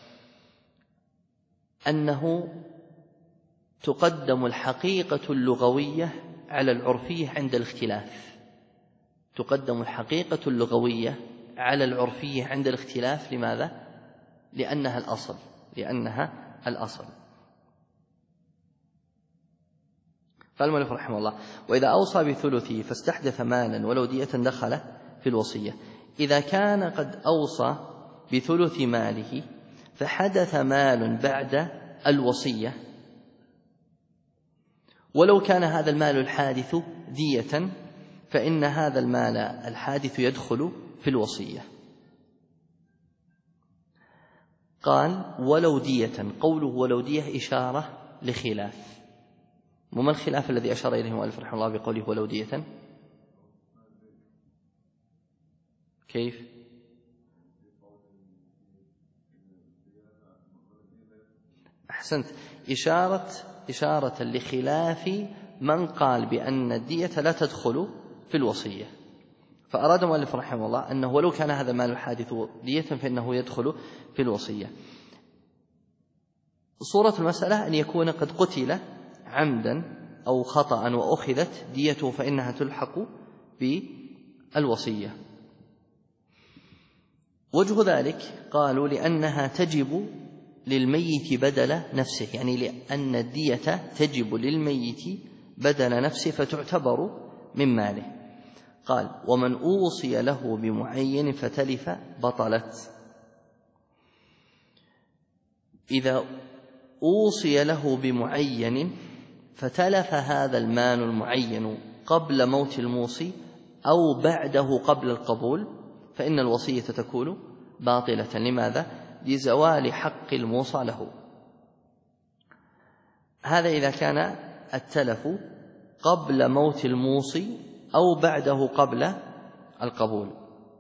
Speaker 1: أنه تقدم الحقيقة اللغوية على العرفية عند الاختلاف. تقدم الحقيقة اللغوية على العرفية عند الاختلاف. لماذا؟ لأنها الأصل. قال المؤلف رحمه الله: وإذا أوصى بثلثه فاستحدث مالا ولو دية دخل في الوصية. إذا كان قد أوصى بثلث ماله فحدث مال بعد الوصية، ولو كان هذا المال الحادث دية فإن هذا المال الحادث يدخل في الوصية. قال: ولو دية. قوله ولو دية إشارة لخلاف. وما الخلاف الذي أشار إليه المؤلف رحمه الله بقوله ولو دية؟ كيف؟ أحسنت، إشارة لخلاف من قال بأن الدية لا تدخل في الوصية. فأراد المؤلف رحمه الله أنه ولو كان هذا المال الحادث دية فإنه يدخل في الوصية. صورة المسألة أن يكون قد قتل عمدا أو خطأ وأخذت ديته فإنها تلحق بالوصية. وجه ذلك قالوا لأنها تجب للميت بدل نفسه، يعني لأن الدية تجب للميت بدل نفسه فتعتبر من ماله. قال ومن أوصي له بمعين فتلف بطلت. إذا أوصي له بمعين فتلف هذا المال المعين قبل موت الموصي أو بعده قبل القبول فإن الوصية تكون باطلة. لماذا؟ لزوال حق الموصى له. هذا إذا كان التلف قبل موت الموصي أو بعده قبل القبول.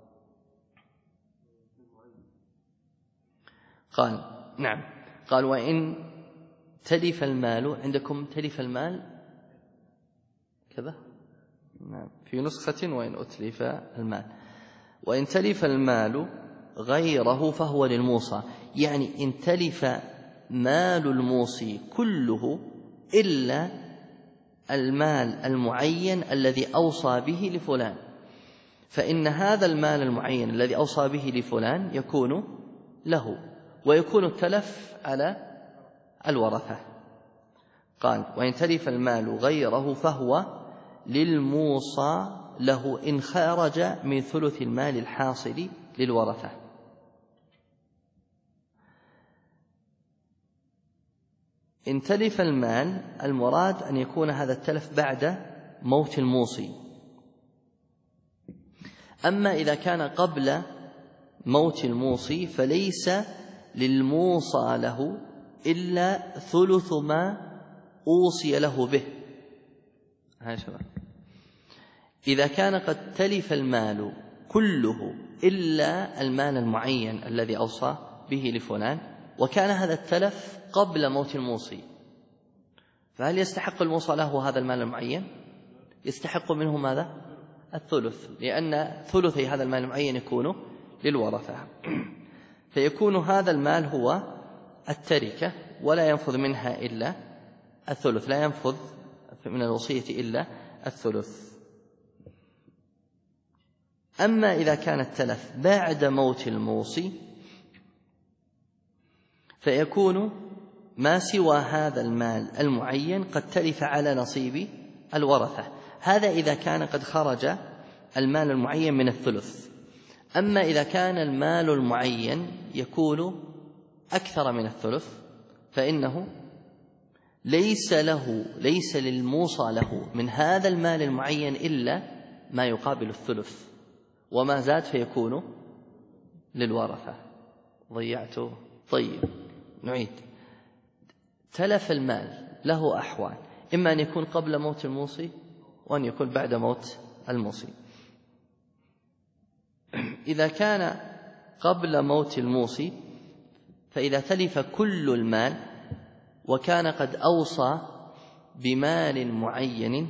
Speaker 1: قال نعم، قال وإن تلف المال، عندكم تلف المال كذا نعم في نسخة وإن أتلف المال، وإن تلف المال غيره فهو للموصى، يعني إن تلف مال الموصي كله إلا المال المعين الذي أوصى به لفلان، فإن هذا المال المعين الذي أوصى به لفلان يكون له ويكون التلف على الورثة. قال وإن تلف المال غيره فهو للموصى له إن خرج من ثلث المال الحاصل للورثة. إن تلف المال المراد أن يكون هذا التلف بعد موت الموصي. أما إذا كان قبل موت الموصي فليس للموصى له إلا ثلث ما أوصي له به. إذا كان قد تلف المال كله إلا المال المعين الذي أوصى به لفلان وكان هذا التلف قبل موت الموصي، فهل يستحق الموصى له هذا المال المعين؟ يستحق منه ماذا؟ الثلث، لأن ثلثي هذا المال المعين يكون للورثة، فيكون هذا المال هو التركة ولا ينفذ منها إلا الثلث، لا ينفذ من الوصية إلا الثلث. أما إذا كان التلف بعد موت الموصي فيكون ما سوى هذا المال المعين قد تلف على نصيب الورثة، هذا إذا كان قد خرج المال المعين من الثلث. أما إذا كان المال المعين يكون أكثر من الثلث فإنه ليس للموصى له من هذا المال المعين إلا ما يقابل الثلث، وما زاد فيكون للورثة. ضيعته. طيب نعيد. تلف المال له أحوال، إما أن يكون قبل موت الموصي وأن يكون بعد موت الموصي. إذا كان قبل موت الموصي فإذا تلف كل المال وكان قد أوصى بمال معين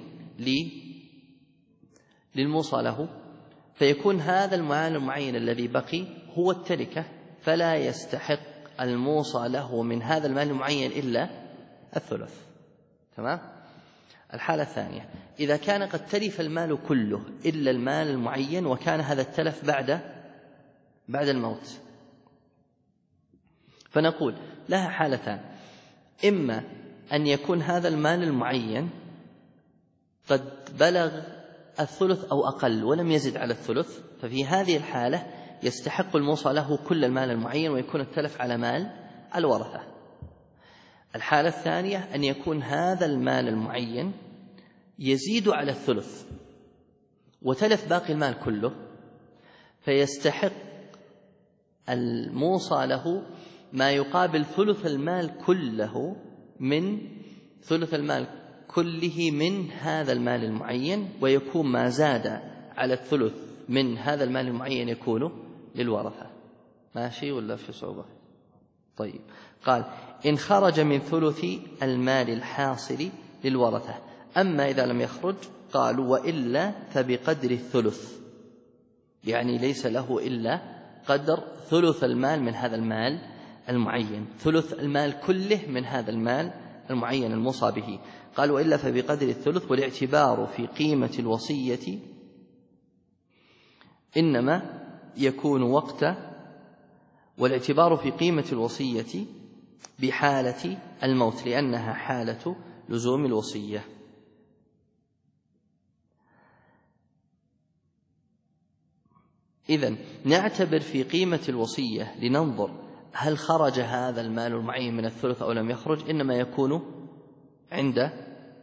Speaker 1: للموصى له فيكون هذا المال المعين الذي بقي هو التركة، فلا يستحق الموصى له من هذا المال المعين إلا الثلث. تمام؟ الحالة الثانية إذا كان قد تلف المال كله إلا المال المعين وكان هذا التلف بعد الموت، فنقول لها حالتان: إما أن يكون هذا المال المعين قد بلغ الثلث أو أقل ولم يزد على الثلث، ففي هذه الحالة يستحق الموصى له كل المال المعين ويكون التلف على مال الورثة. الحالة الثانية أن يكون هذا المال المعين يزيد على الثلث وتلف باقي المال كله، فيستحق الموصى له ما يقابل ثلث المال كله من هذا المال المعين، ويكون ما زاد على الثلث من هذا المال المعين يكون للورثة. ماشي ولا في صعوبة؟ طيب. قال إن خرج من ثلث المال الحاصل للورثة. أما إذا لم يخرج قالوا وإلا فبقدر الثلث، يعني ليس له إلا قدر ثلث المال من هذا المال المعين، ثلث المال كله من هذا المال المعين الموصى به. قالوا وإلا فبقدر الثلث، والاعتبار في قيمة الوصية إنما يكون والاعتبار في قيمة الوصية بحالة الموت، لأنها حالة لزوم الوصية. إذن نعتبر في قيمة الوصية لننظر هل خرج هذا المال المعين من الثلث أو لم يخرج. إنما يكون عند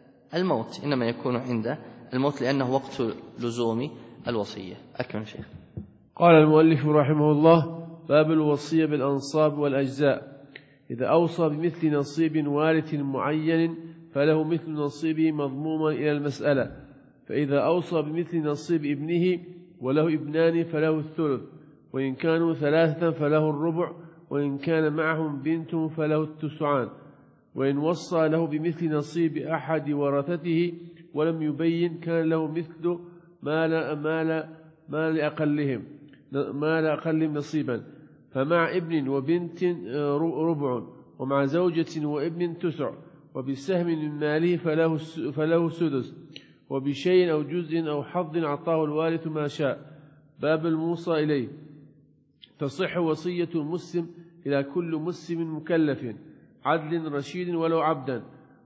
Speaker 1: الموت، لأنه وقت لزوم الوصية. أكمل شيخ.
Speaker 3: قال المؤلف رحمه الله: باب الوصية بالأنصاب والأجزاء. إذا أوصى بمثل نصيب وارث معين فله مثل نصيبه مضموما إلى المسألة، فإذا أوصى بمثل نصيب ابنه وله ابنان فله الثلث، وإن كانوا ثلاثة فله الربع، وإن كان معهم بنت فله التسعان. وإن وصى له بمثل نصيب أحد ورثته ولم يبين كان له مثل ما لأقلهم نصيبا، فمع ابن وبنت ربع، ومع زوجة وابن تسع، وبسهم من ماله فله سدس، وبشيء أو جزء أو حظ أعطاه الوارث ما شاء. باب الموصى إليه. تصح وصية المسلم إلى كل مسلم مكلف عدل رشيد ولو عبدا،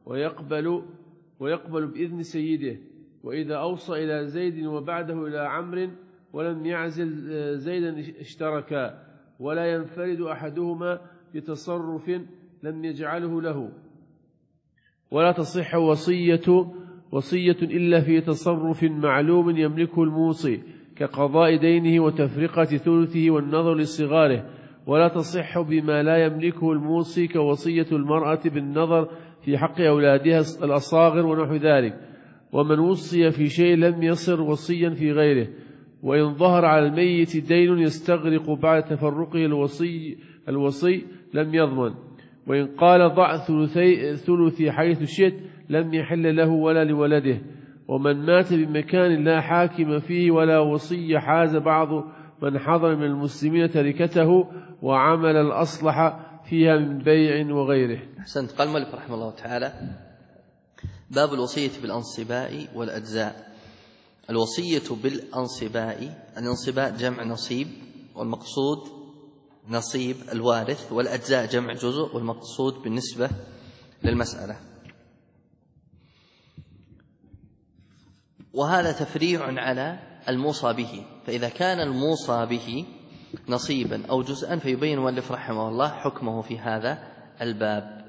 Speaker 3: ويقبل بإذن سيده. وإذا أوصى إلى زيد وبعده إلى عمرو ولم يعزل زيدا اشتركا، ولا ينفرد أحدهما بتصرف لم يجعله له. ولا تصح وصية إلا في تصرف معلوم يملكه الموصي، كقضاء دينه وتفرقة ثلثه والنظر لصغاره. ولا تصح بما لا يملكه الموصي، كوصية المرأة بالنظر في حق أولادها الأصاغر ونحو ذلك. ومن وصي في شيء لم يصر وصيا في غيره. وإن ظهر على الميت دين يستغرق بعد تفرقه الوصي لم يضمن. وإن قال ضع ثلثي حيث شئت لم يحل له ولا لولده. ومن مات بمكان لا حاكم فيه ولا وصي حاز بعض من حضر من المسلمين تركته وعمل الأصلح فيها من بيع وغيره.
Speaker 1: أحسنت. قال المؤلف رحمه الله تعالى: باب الوصية بالأنصباء والأجزاء. الوصية بالأنصباء، الانصباء جمع نصيب، والمقصود نصيب الوارث، والأجزاء جمع جزء، والمقصود بالنسبة للمسألة. وهذا تفريع على الموصى به، فإذا كان الموصى به نصيبا أو جزءا فيبين المؤلف رحمه الله حكمه في هذا الباب.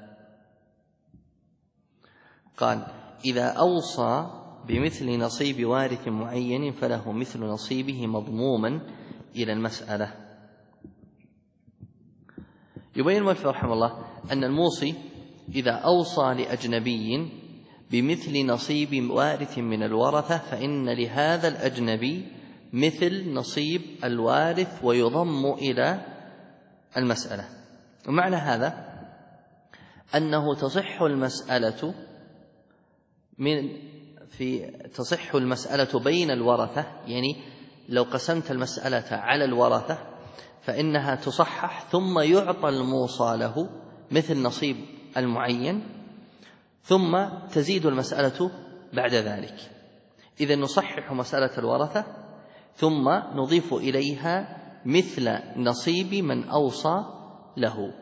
Speaker 1: قال: إذا أوصى بمثل نصيب وارث معين فله مثل نصيبه مضموما إلى المسألة. يبين المؤلف رحمه الله أن الموصي إذا أوصى لأجنبي بمثل نصيب وارث من الورثة فإن لهذا الأجنبي مثل نصيب الوارث ويضم إلى المسألة. ومعنى هذا أنه تصح المسألة بين الورثة، يعني لو قسمت المسألة على الورثة فإنها تصحح، ثم يعطى الموصى له مثل نصيب المعين، ثم تزيد المسألة بعد ذلك. إذن نصحح مسألة الورثة ثم نضيف إليها مثل نصيب من أوصى له،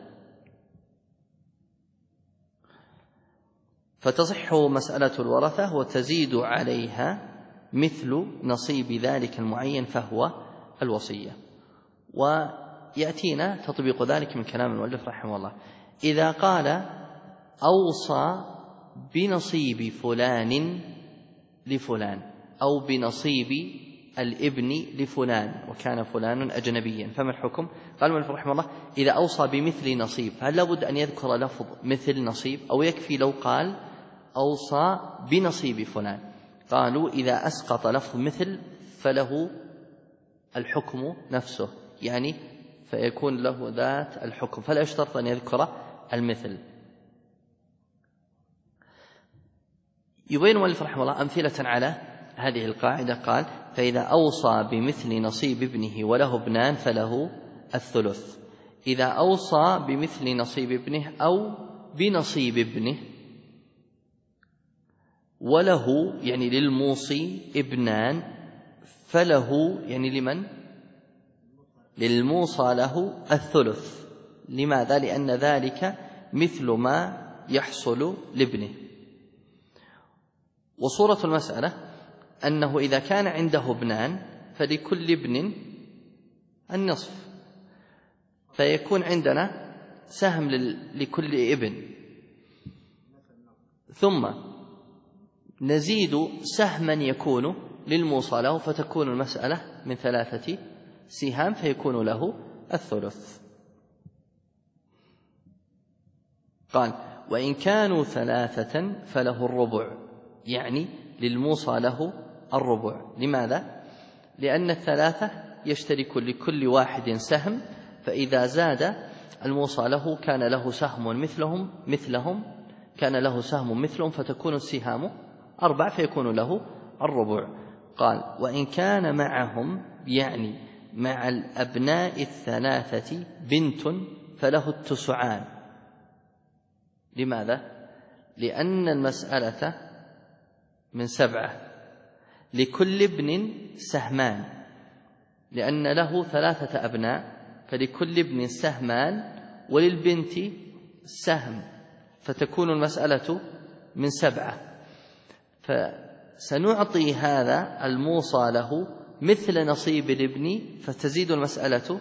Speaker 1: فتصح مسألة الورثة وتزيد عليها مثل نصيب ذلك المعين فهو الوصية. ويأتينا تطبيق ذلك من كلام المؤلف رحمه الله: إذا قال أوصى بنصيب فلان لفلان، أو بنصيب الابن لفلان وكان فلان أجنبيا، فما الحكم؟ قال المؤلف رحمه الله: إذا أوصى بمثل نصيب، هل لابد أن يذكر لفظ مثل نصيب، أو يكفي لو قال أوصى بنصيب فلان؟ قالوا: إذا أسقط لفظ مثل فله الحكم نفسه، يعني فيكون له ذات الحكم، فلا يشترط أن يذكر المثل. يبين المؤلف رحمه الله أمثلة على هذه القاعدة قال: فإذا أوصى بمثل نصيب ابنه وله ابنان فله الثلث. إذا أوصى بمثل نصيب ابنه أو بنصيب ابنه وله يعني للموصي ابنان فله يعني لمن؟ للموصى له الثلث. لماذا؟ لأن ذلك مثل ما يحصل لابنه. وصورة المسألة أنه إذا كان عنده ابنان فلكل ابن النصف، فيكون عندنا سهم لكل ابن، ثم نزيد سهما يكون للموصى له، فتكون المسألة من 3 سهام فيكون له الثلث. قال: وإن كانوا 3 فله الربع، يعني للموصى له الربع. لماذا؟ لأن 3 يشترك لكل واحد سهم، فإذا زاد الموصى له كان له سهم مثلهم كان له سهم مثلهم، فتكون السهام 4 فيكون له الربع. قال: وإن كان معهم يعني مع الأبناء 3 بنت فله التسعان. لماذا؟ لأن المسألة من 7، لكل ابن سهمان، لأن له 3 أبناء فلكل ابن سهمان وللبنت سهم، فتكون المسألة من 7. فسنعطي هذا الموصى له مثل نصيب الابن، فتزيد المسألة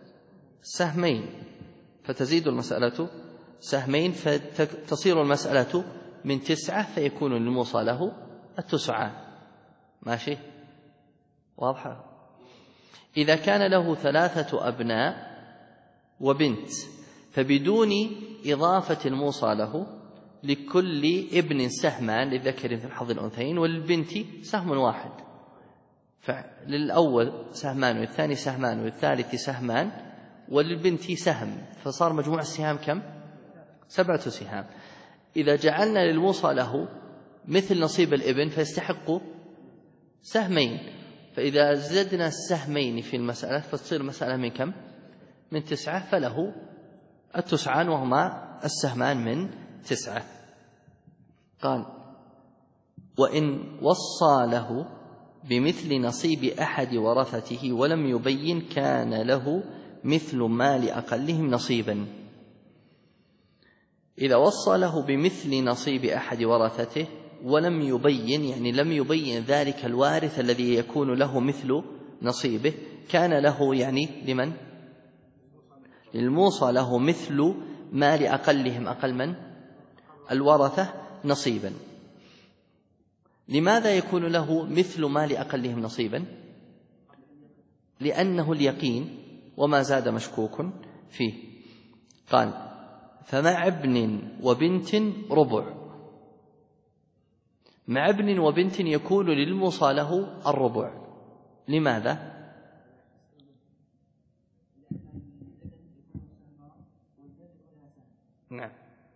Speaker 1: سهمين فتصير المسألة من 9، فيكون للموصى له التسعان. ماشي؟ واضحة؟ إذا كان له 3 أبناء وبنت، فبدون إضافة الموصى له لكل ابن سهمان للذكر مثل حظ الأنثيين، وللبنت سهم واحد، فللأول سهمان والثاني سهمان والثالث سهمان وللبنت سهم، فصار مجموع السهام كم؟ 7 سهام. إذا جعلنا للموصى له مثل نصيب الابن فيستحق سهمين، فإذا زدنا السهمين في المسألة فتصير المسألة من كم؟ من 9، فله التسعان وهما السهمان من 9. قال: وإن وصى له بمثل نصيب أحد ورثته ولم يبين كان له مثل ما لأقلهم نصيبا. إذا وصى له بمثل نصيب أحد ورثته ولم يبين يعني لم يبين ذلك الوارث الذي يكون له مثل نصيبه، كان له يعني لمن؟ للموصى له مثل ما لأقلهم، أقل من؟ الورثة نصيبا. لماذا يكون له مثل ما لأقلهم نصيبا؟ لأنه اليقين وما زاد مشكوك فيه. قال: فمع ابن وبنت ربع. مع ابن وبنت يكون للموصى له الربع. لماذا؟ نعم.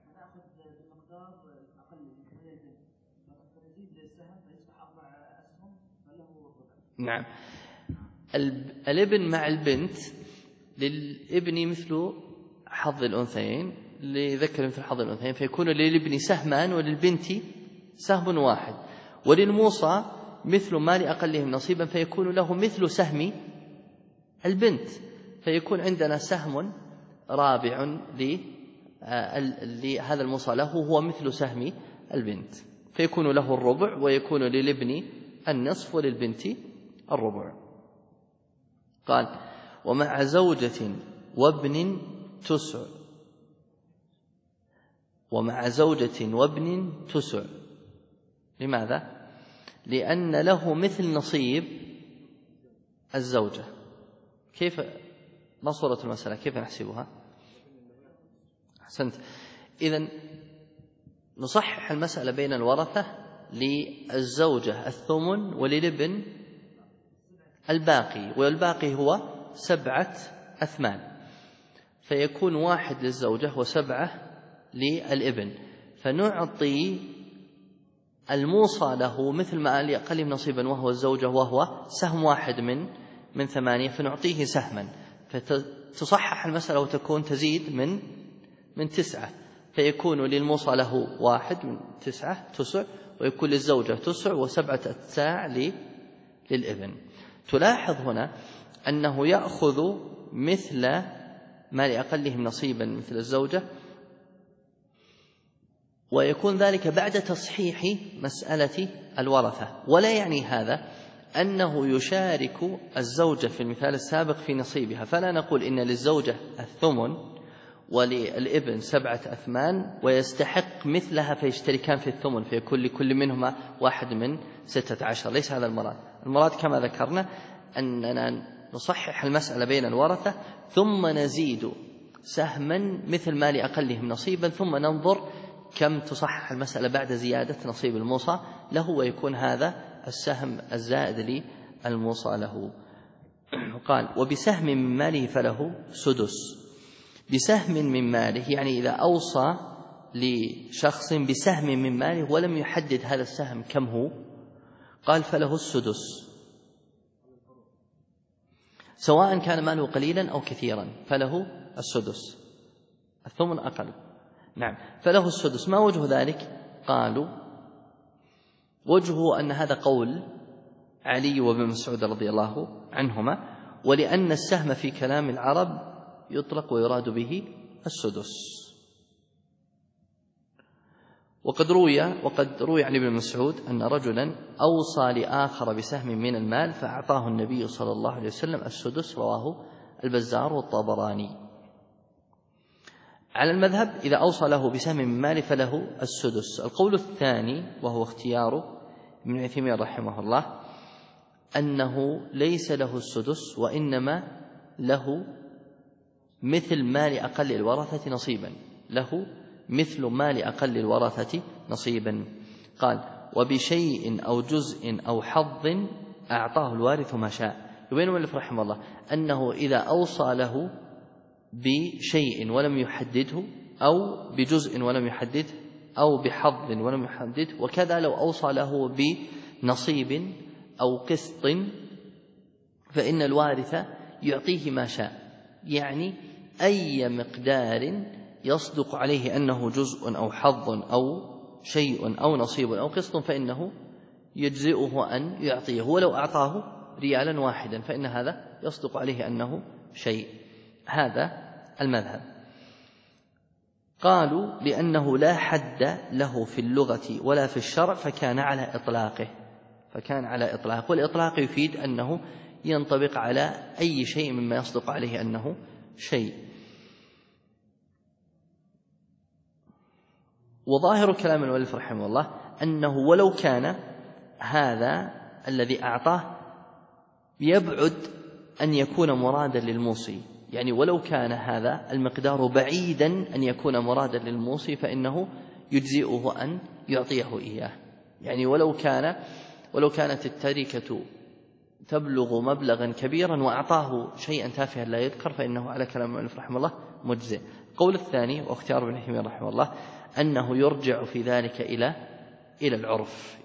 Speaker 1: نعم. الابن مع البنت للابن مثل حظ الأنثيين لذكر مثل حظ الأنثيين، فيكون للابن سهمان وللبنت سهم واحد، وللموصى مثل ما لأقلهم نصيبا فيكون له مثل سهم البنت، فيكون عندنا سهم رابع لهذا الموصى له هو مثل سهم البنت، فيكون له الربع، ويكون للابن النصف وللبنت الربع. قال: ومع زوجة وابن تسع. ومع زوجة وابن تسع. لماذا؟ لأن له مثل نصيب الزوجة. كيف؟ ما صورة المسألة؟ كيف نحسبها؟ أحسنت. إذن نصحح المسألة بين الورثة للزوجة الثمن وللابن الباقي، والباقي هو 7 أثمان، فيكون 1 للزوجة و7 للابن، فنعطي الموصى له مثل ما لأقل نصيبا وهو الزوجة وهو سهم واحد من 8 فنعطيه سهما، فتصحح المسألة وتكون تزيد من 9، فيكون للموصى له 1 من 9 9، ويكون للزوجة 9 و7 أتساع للابن. تلاحظ هنا أنه يأخذ مثل ما لأقلهم نصيبا مثل الزوجة، ويكون ذلك بعد تصحيح مسألة الورثة، ولا يعني هذا أنه يشارك الزوجة في المثال السابق في نصيبها، فلا نقول إن للزوجة 8 وللابن 7 أثمان ويستحق مثلها فيشتركان في 8 فيكون لكل منهما 1 من 16. ليس هذا المراد. المراد كما ذكرنا أننا نصحح المسألة بين الورثة ثم نزيد سهما مثل ما لأقلهم نصيبا، ثم ننظر كم تصحح المسألة بعد زيادة نصيب الموصى له، ويكون هذا السهم الزائد للموصى له. قال وبسهم من ماله فله سدس. بسهم من ماله يعني إذا أوصى لشخص بسهم من ماله ولم يحدد هذا السهم كم هو، قال فله السدس، سواء كان ماله قليلا أو كثيرا فله السدس، الثمن أقل. نعم، فله السدس. ما وجه ذلك؟ قالوا وجهه أن هذا قول علي وابن مسعود رضي الله عنهما، ولأن السهم في كلام العرب يطلق ويراد به السدس. وقد روي عن ابن مسعود أن رجلا أوصى لآخر بسهم من المال فأعطاه النبي صلى الله عليه وسلم السدس، رواه البزار والطبراني. على المذهب إذا أوصى له بسهم من مال فله السدس. القول الثاني وهو اختيار ابن عثيمين رحمه الله أنه ليس له السدس، وإنما له مثل مال أقل الورثة نصيبا، له مثل مال أقل الورثة نصيبا. قال وبشيء أو جزء أو حظ أعطاه الوارث ما شاء. يبين المؤلف رحمه الله أنه إذا أوصى له بشيء ولم يحدده، أو بجزء ولم يحدده، أو بحظ ولم يحدده، وكذا لو أوصى له بنصيب أو قسط فإن الوارث يعطيه ما شاء، يعني أي مقدار يصدق عليه أنه جزء أو حظ أو شيء أو نصيب أو قسط فإنه يجزئه أن يعطيه، ولو أعطاه ريالا واحدا فإن هذا يصدق عليه أنه شيء. هذا المذهب. قالوا لأنه لا حد له في اللغة ولا في الشرع فكان على إطلاقه، والإطلاق يفيد أنه ينطبق على أي شيء مما يصدق عليه أنه شيء. وظاهر كلام المؤلف رحمه الله أنه ولو كان هذا الذي أعطاه يبعد أن يكون مرادا للموصي، يعني ولو كان هذا المقدار بعيدا أن يكون مرادا للموصي فإنه يجزئه أن يعطيه إياه. يعني ولو كانت التركة تبلغ مبلغا كبيرا وأعطاه شيئا تافها لا يذكر فإنه على كلام المؤلف رحمه الله مجزئ. القول الثاني واختيار ابن عثيمين رحمه الله أنه يرجع في ذلك إلى العرف،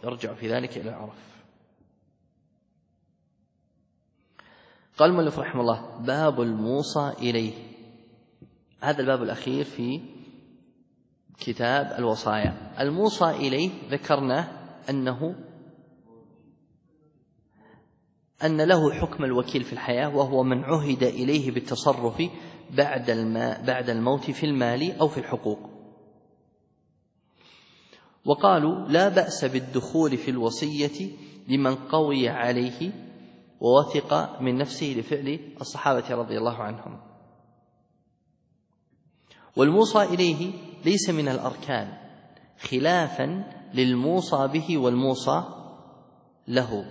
Speaker 1: قال المؤلف رحمه الله باب الموصى إليه. هذا الباب الأخير في كتاب الوصايا. الموصى إليه ذكرنا أن له حكم الوكيل في الحياة، وهو من عهد إليه بالتصرف بعد الموت في المال أو في الحقوق. وقالوا لا بأس بالدخول في الوصية لمن قوي عليه ووثق من نفسه لفعل الصحابة رضي الله عنهم. والموصى إليه ليس من الأركان، خلافا للموصى به والموصى له.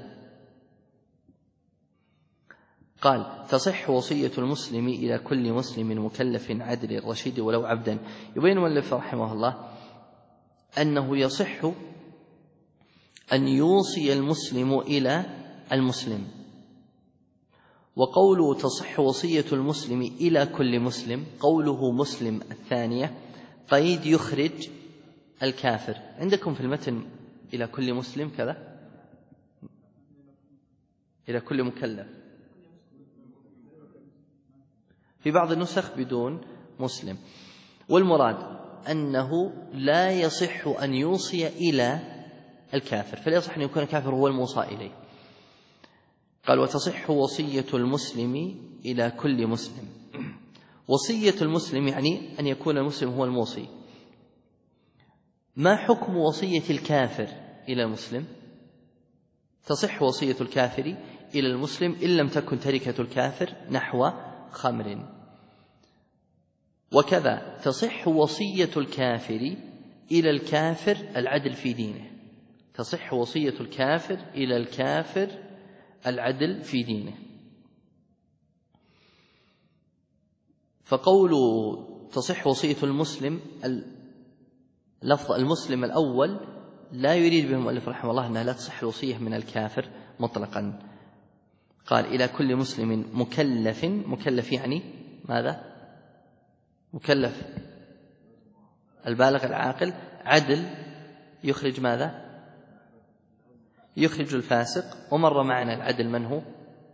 Speaker 1: قال تصح وصية المسلم إلى كل مسلم مكلف عدل رشيد ولو عبدا. يبين المؤلف رحمه الله أنه يصح أن يوصي المسلم إلى المسلم. وقوله تصح وصية المسلم إلى كل مسلم، قوله مسلم الثانية قيد يخرج الكافر. عندكم في المتن إلى كل مسلم كذا، إلى كل مكلف. في بعض النسخ بدون مسلم. والمراد أنه لا يصح أن يوصي إلى الكافر، فلا يصح أن يكون الكافر هو الموصى إليه. قال وتصح وصية المسلم إلى كل مسلم. وصية المسلم يعني أن يكون المسلم هو الموصي. ما حكم وصية الكافر إلى المسلم؟ تصح وصية الكافر إلى المسلم إن لم تكن تركة الكافر نحو خمر. وكذا تصح وصية الكافر إلى الكافر العدل في دينه. تصح وصية الكافر إلى الكافر العدل في دينه. فقول تصح وصية المسلم، لفظ المسلم الأول لا يريد به المؤلف رحمه الله أنها لا تصح الوصية من الكافر مطلقا. قال إلى كل مسلم مكلف. مكلف يعني ماذا؟ مكلف البالغ العاقل. عدل يخرج ماذا؟ يخرج الفاسق. ومر معنا العدل من هو؟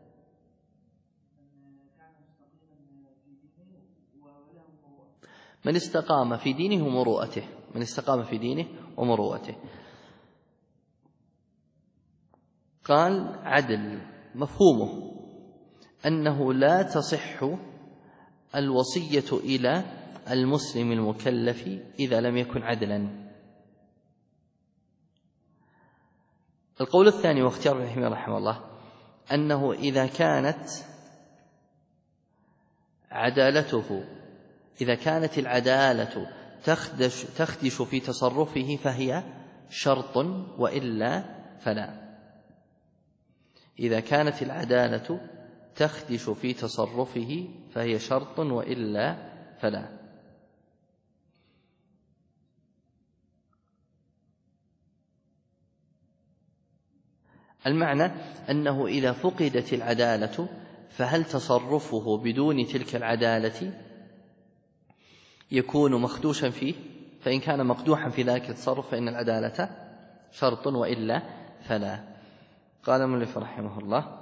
Speaker 1: من استقام في دينه ومروءته. من استقام في دينه ومروءته. قال عدل مفهومه أنه لا تصح الوصية إلى المسلم المكلف إذا لم يكن عدلا. القول الثاني واختيار ابن تيمية رحمه الله أنه إذا كانت العدالة تخدش في تصرفه فهي شرط وإلا فلا. إذا كانت العدالة تخدش في تصرفه فهي شرط وإلا فلا. المعنى أنه إذا فقدت العدالة فهل تصرفه بدون تلك العدالة يكون مخدوشا فيه؟ فإن كان مقدوحا في ذلك التصرف فإن العدالة شرط وإلا فلا. قال المؤلف رحمه الله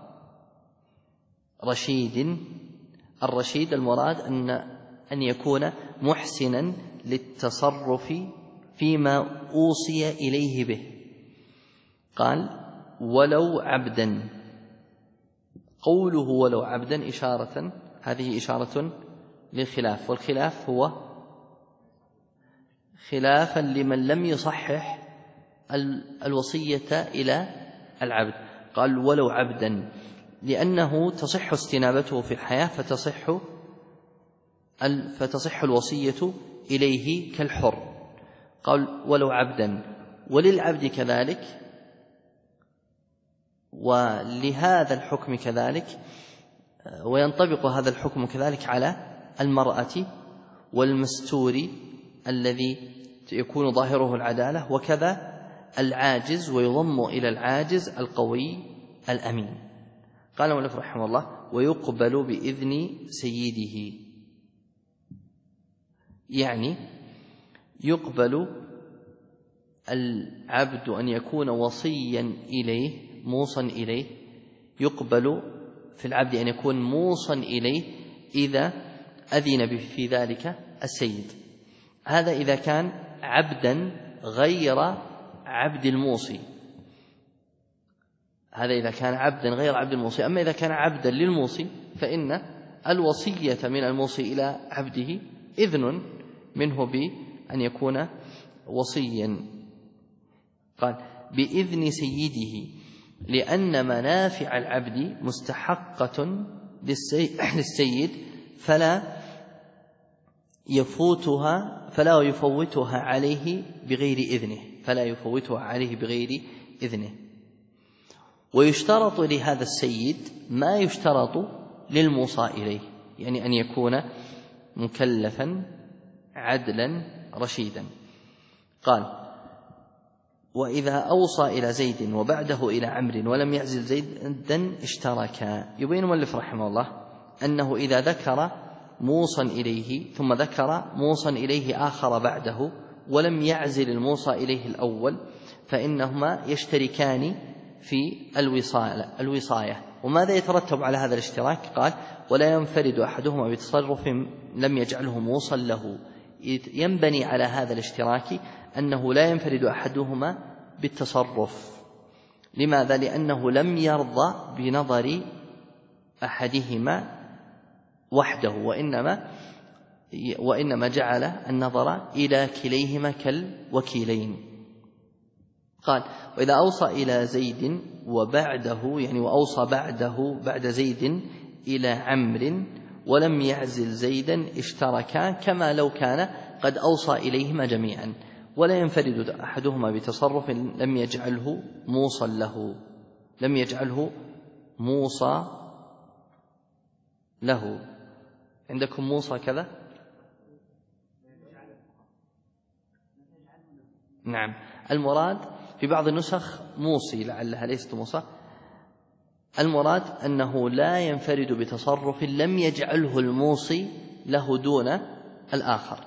Speaker 1: رشيد. الرشيد المراد أن يكون محسنا للتصرف فيما أوصي إليه به. قال ولو عبدا. قوله ولو عبدا هذه إشارة للخلاف، والخلاف هو خلافا لمن لم يصحح الوصية إلى العبد. قال ولو عبدا لأنه تصح استنابته في الحياة فتصح الوصية إليه كالحر. قال ولو عبدا وللعبد كذلك، ولهذا الحكم كذلك، وينطبق هذا الحكم كذلك على المرأة والمستور الذي يكون ظاهره العدالة، وكذا العاجز، ويضم إلى العاجز القوي الأمين. قال المؤلف رحمه الله ويقبل بإذن سيده. يعني يقبل العبد أن يكون وصيا إليه موصى إليه. يقبل في العبد أن يكون موصى إليه إذا أذن في ذلك السيد. هذا إذا كان عبدا غير عبد الموصي. هذا إذا كان عبدا غير عبد الموصي. أما إذا كان عبدا للموصي فإن الوصية من الموصي إلى عبده إذن منه بأن يكون وصيا. قال بإذن سيده لأن منافع العبد مستحقة للسيد فلا يفوتها عليه بغير إذنه. ويشترط لهذا السيد ما يشترط للموصى إليه، يعني أن يكون مكلفا عدلا رشيدا. قال وإذا أوصى إلى زيد وبعده إلى عمرو ولم يعزل زيدا اشتركا. يبين المؤلف رحمه الله أنه إذا ذكر موصى إليه ثم ذكر موصى إليه آخر بعده ولم يعزل الموصى إليه الأول فإنهما يشتركان في الوصاية. وماذا يترتب على هذا الاشتراك؟ قال: ولا ينفرد أحدهما بتصرف لم يجعله موصا له. ينبني على هذا الاشتراك أنه لا ينفرد أحدهما بالتصرف. لماذا؟ لأنه لم يرضى بنظر أحدهما وحده، وإنما جعل النظر إلى كليهما كالوكيلين. قال: وإذا أوصى إلى زيد وبعده، يعني وأوصى بعده بعد زيد إلى عمرو ولم يعزل زيدا اشتركا كما لو كان قد أوصى إليهما جميعا. ولا ينفرد أحدهما بتصرف لم يجعله موصى له. لم يجعله موصى له. عندكم موصى كذا؟ نعم. المراد في بعض النسخ موصي، لعلها ليست موصى. المراد أنه لا ينفرد بتصرف لم يجعله الموصي له دون الآخر.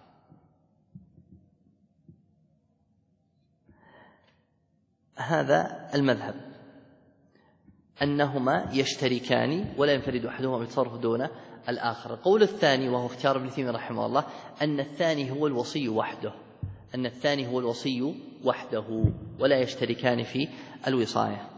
Speaker 1: هذا المذهب، أنهما يشتركان ولا ينفرد أحدهما بتصرف دون الآخر. القول الثاني وهو اختيار ابن تيمية رحمه الله أن الثاني هو الوصي وحده، أن الثاني هو الوصي وحده ولا يشتركان في الوصاية.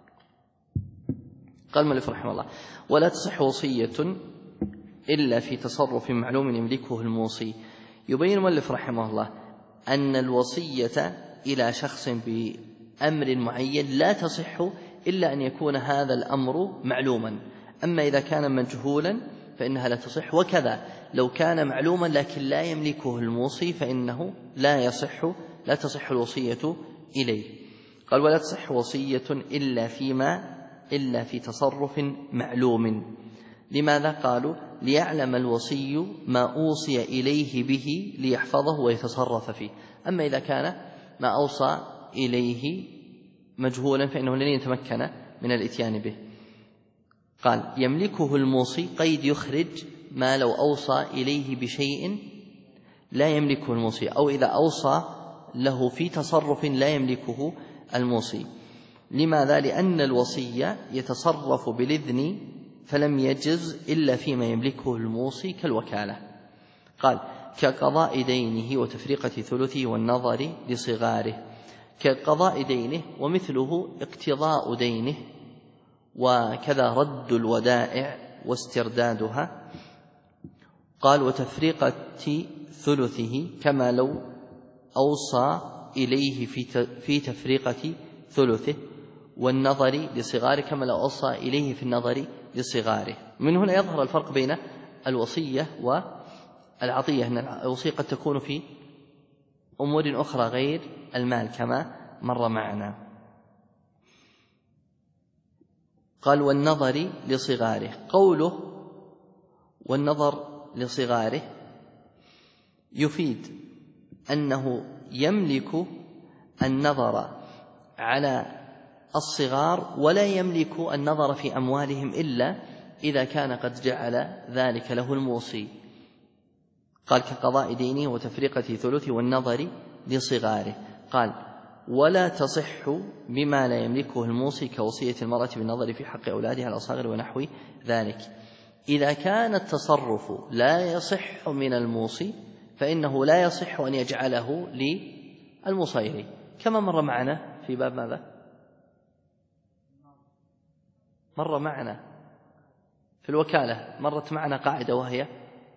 Speaker 1: قال المؤلف رحمه الله: ولا تصح وصية إلا في تصرف معلوم يملكه الموصي. يبين المؤلف رحمه الله أن الوصية إلى شخص بأمر معين لا تصح إلا أن يكون هذا الأمر معلوما. أما إذا كان مجهولا فإنها لا تصح، وكذا لو كان معلوما لكن لا يملكه الموصي فإنه لا تصح الوصية إليه. قال: ولا تصح وصية إلا في تصرف معلوم. لماذا؟ قالوا: ليعلم الوصي ما أوصي إليه به ليحفظه ويتصرف فيه. أما إذا كان ما أوصى إليه مجهولا فإنه لن يتمكن من الإتيان به. قال: يملكه الموصي قيد يخرج ما لو أوصى إليه بشيء لا يملكه الموصي، أو إذا أوصى له في تصرف لا يملكه الموصي. لماذا؟ لأن الوصي يتصرف بالإذن فلم يجز إلا فيما يملكه الموصي كالوكالة. قال: كقضاء دينه وتفريقة ثلثه والنظر لصغاره. كقضاء دينه ومثله اقتضاء دينه، وكذا رد الودائع واستردادها. قال: وتفريقة ثلثه كما لو أوصى إليه في تفريقة ثلثه، والنظر لصغاره كما لو أوصى إليه في النظر لصغاره. من هنا يظهر الفرق بين الوصية والعطية، أن الوصية قد تكون في أمور أخرى غير المال كما مر معنا. قال: والنظر لصغاره. قوله والنظر لصغاره يفيد أنه يملك النظر على الصغار ولا يملك النظر في أموالهم إلا إذا كان قد جعل ذلك له الموصي. قال: كقضاء دينه وتفريقة ثلثه والنظر لصغاره. قال: ولا تصح بما لا يملكه الموصي كوصية المرأة بالنظر في حق أولادها الأصاغر ونحو ذلك. إذا كان التصرف لا يصح من الموصي فإنه لا يصح أن يجعله للموصى إليه، كما مر معنا في باب ماذا؟ مر معنا في الوكالة، مرت معنا قاعدة وهي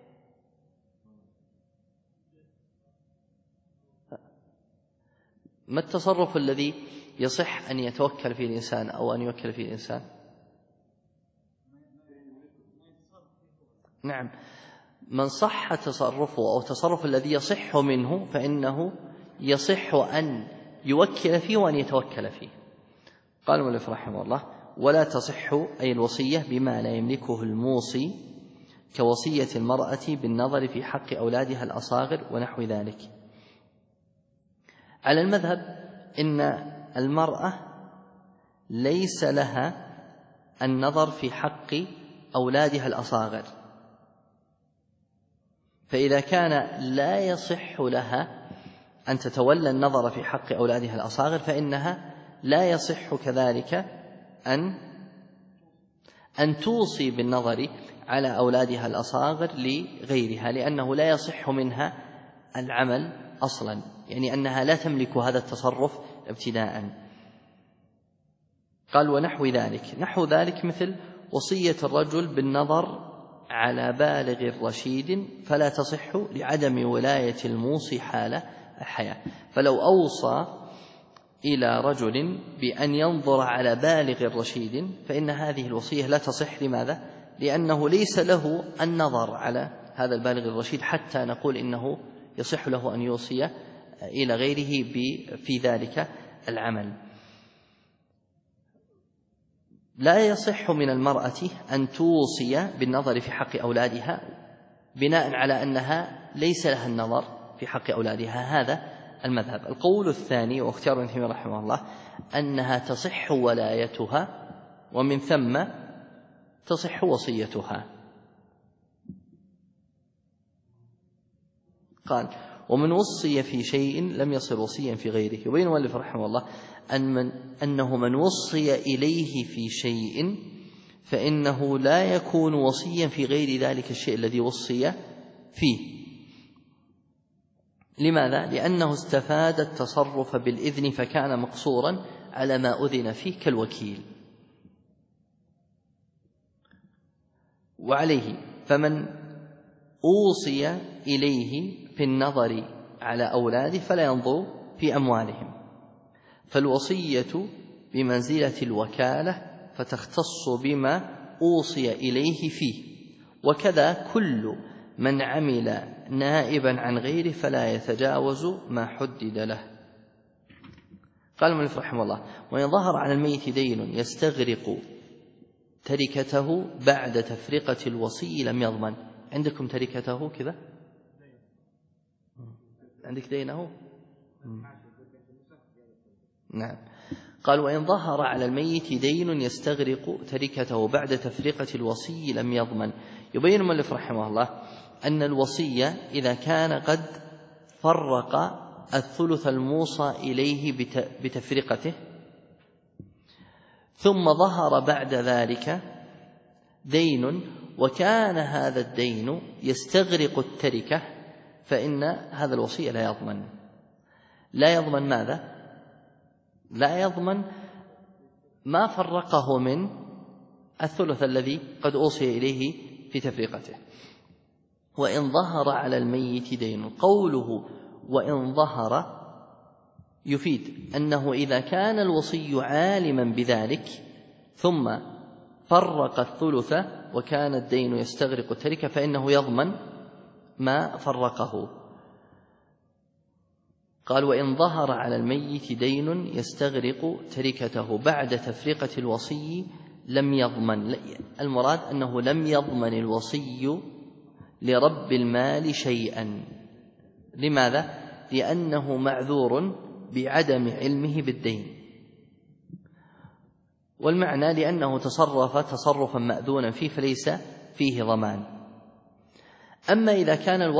Speaker 1: ما التصرف الذي يصح أن يتوكل فيه الإنسان أو أن يوكل فيه الإنسان؟ نعم، من صح تصرفه أو تصرف الذي يصح منه فإنه يصح أن يوكل فيه وأن يتوكل فيه. قال المؤلف رحمه الله: ولا تصح أي الوصية بما لا يملكه الموصي كوصية المرأة بالنظر في حق أولادها الأصاغر ونحو ذلك. على المذهب إن المرأة ليس لها النظر في حق أولادها الأصاغر، فإذا كان لا يصح لها أن تتولى النظر في حق أولادها الأصاغر فإنها لا يصح كذلك أن توصي بالنظر على أولادها الأصاغر لغيرها، لأنه لا يصح منها العمل أصلا، يعني أنها لا تملك هذا التصرف ابتداء. قال ونحو ذلك مثل وصية الرجل بالنظر على بالغ رشيد فلا تصح لعدم ولاية الموصي حال الحياة. فلو أوصى إلى رجل بأن ينظر على بالغ رشيد فإن هذه الوصية لا تصح. لماذا؟ لأنه ليس له النظر على هذا البالغ الرشيد حتى نقول إنه يصح له أن يوصي إلى غيره في ذلك العمل. لا يصح من المرأة أن توصي بالنظر في حق أولادها بناء على أنها ليس لها النظر في حق أولادها، هذا المذهب. القول الثاني واختيار ابن تيمية رحمه الله أنها تصح ولايتها ومن ثم تصح وصيتها. قال ومن وصي في شيء لم يصر وصيا في غيره. يبين المؤلف رحمه الله أنه من وصي إليه في شيء فإنه لا يكون وصيا في غير ذلك الشيء الذي وصي فيه. لماذا؟ لأنه استفاد التصرف بالإذن فكان مقصورا على ما أذن فيه كالوكيل. وعليه فمن أوصي إليه في النظر على أولاده فلا ينظر في أموالهم، فالوصية بمنزلة الوكالة فتختص بما أوصي إليه فيه، وكذا كل من عمل نائبا عن غيره فلا يتجاوز ما حدد له. قال المؤلف رحمه الله وإن ظهر على الميت دين يستغرق تركته بعد تفرقة الوصي لم يضمن. عندكم تركته كذا؟ عندك دينه؟ نعم. قال وإن ظهر على الميت دين يستغرق تركته بعد تفرقة الوصي لم يضمن. يبين المؤلف رحمه الله أن الوصي إذا كان قد فرق الثلث الموصى إليه بتفرقته ثم ظهر بعد ذلك دين وكان هذا الدين يستغرق التركة فإن هذا الوصي لا يضمن. لا يضمن ماذا؟ لا يضمن ما فرقه من الثلث الذي قد أوصي إليه في تفرقته. وإن ظهر على الميت دين، قوله وإن ظهر يفيد أنه إذا كان الوصي عالما بذلك ثم فرق الثلث وكان الدين يستغرق التركة فإنه يضمن ما فرقه. قال وإن ظهر على الميت دين يستغرق تركته بعد تفرقة الوصي لم يضمن. المراد أنه لم يضمن الوصي لرب المال شيئا. لماذا؟ لأنه معذور بعدم علمه بالدين، والمعنى لأنه تصرف تصرفا مأذونا فيه فليس فيه ضمان. أما إذا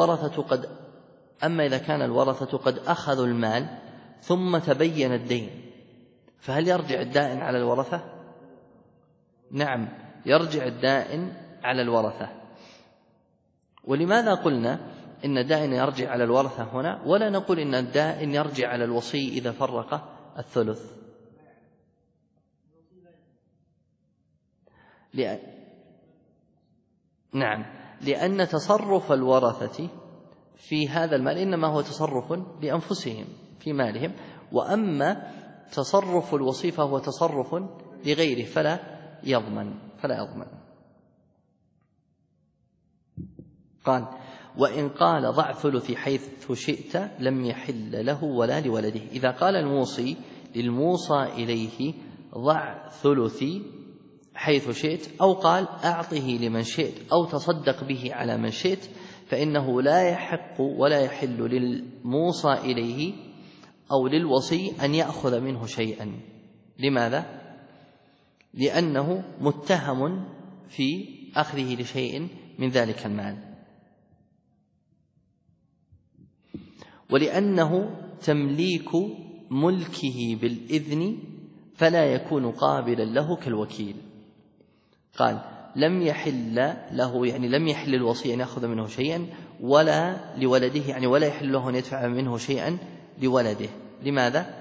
Speaker 1: كان الورثة قد أخذوا المال ثم تبين الدين فهل يرجع الدائن على الورثة؟ نعم، يرجع الدائن على الورثة. ولماذا قلنا إن الدائن يرجع على الورثة هنا ولا نقول إن الدائن يرجع على الوصي إذا فرق الثلث؟ نعم، لأن تصرف الورثة في هذا المال إنما هو تصرف لأنفسهم في مالهم، وأما تصرف الوصي فهو تصرف لغيره فلا يضمن. قال وإن قال ضع ثلثي حيث شئت لم يحل له ولا لولده. إذا قال الموصي للموصى إليه ضع ثلثي حيث شئت أو قال أعطه لمن شئت أو تصدق به على من شئت فإنه لا يحق ولا يحل للموصى إليه أو للوصي أن يأخذ منه شيئا. لماذا؟ لأنه متهم في أخذه لشيء من ذلك المال، ولأنه تمليك ملكه بالإذن فلا يكون قابلا له كالوكيل. قال لم يحل له، يعني لم يحل الوصي أن يأخذ منه شيئا ولا لولده، يعني ولا يحل له أن يدفع منه شيئا لولده. لماذا؟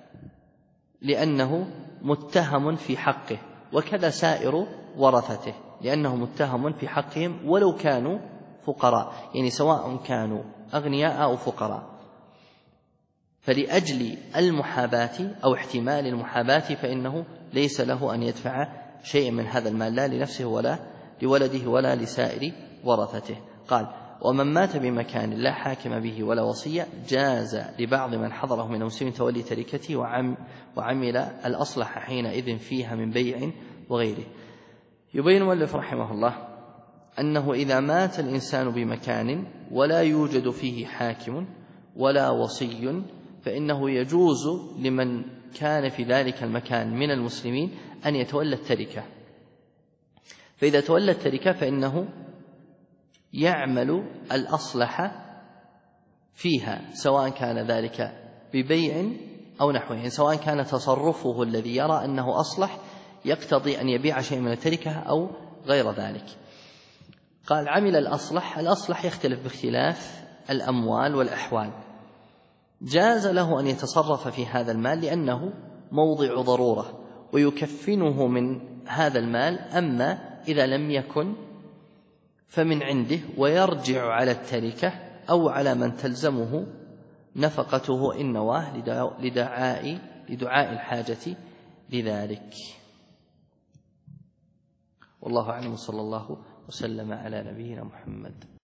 Speaker 1: لأنه متهم في حقه، وكذا سائر ورثته لأنه متهم في حقهم ولو كانوا فقراء، يعني سواء كانوا أغنياء أو فقراء. فلأجل المحاباة أو احتمال المحاباة فإنه ليس له أن يدفع شيئا من هذا المال لا لنفسه ولا لولده ولا لسائر ورثته. قال ومن مات بمكان لا حاكم به ولا وصية جاز لبعض من حضره من المسلمين تولي تركته وعمل الأصلح حينئذ فيها من بيع وغيره. يبين المؤلف رحمه الله أنه إذا مات الإنسان بمكان ولا يوجد فيه حاكم ولا وصي فإنه يجوز لمن كان في ذلك المكان من المسلمين أن يتولى التركة. فإذا تولى التركة فإنه يعمل الأصلح فيها، سواء كان ذلك ببيع أو نحوه، يعني سواء كان تصرفه الذي يرى أنه أصلح يقتضي أن يبيع شيء من التركة أو غير ذلك. قال عمل الأصلح، الأصلح يختلف باختلاف الأموال والأحوال. جاز له أن يتصرف في هذا المال لأنه موضع ضرورة ويكفنه من هذا المال، أما إذا لم يكن فمن عنده ويرجع على التركة أو على من تلزمه نفقته إن نواه لدعاء الحاجة لذلك. والله أعلم، صلى الله وسلم على نبينا محمد.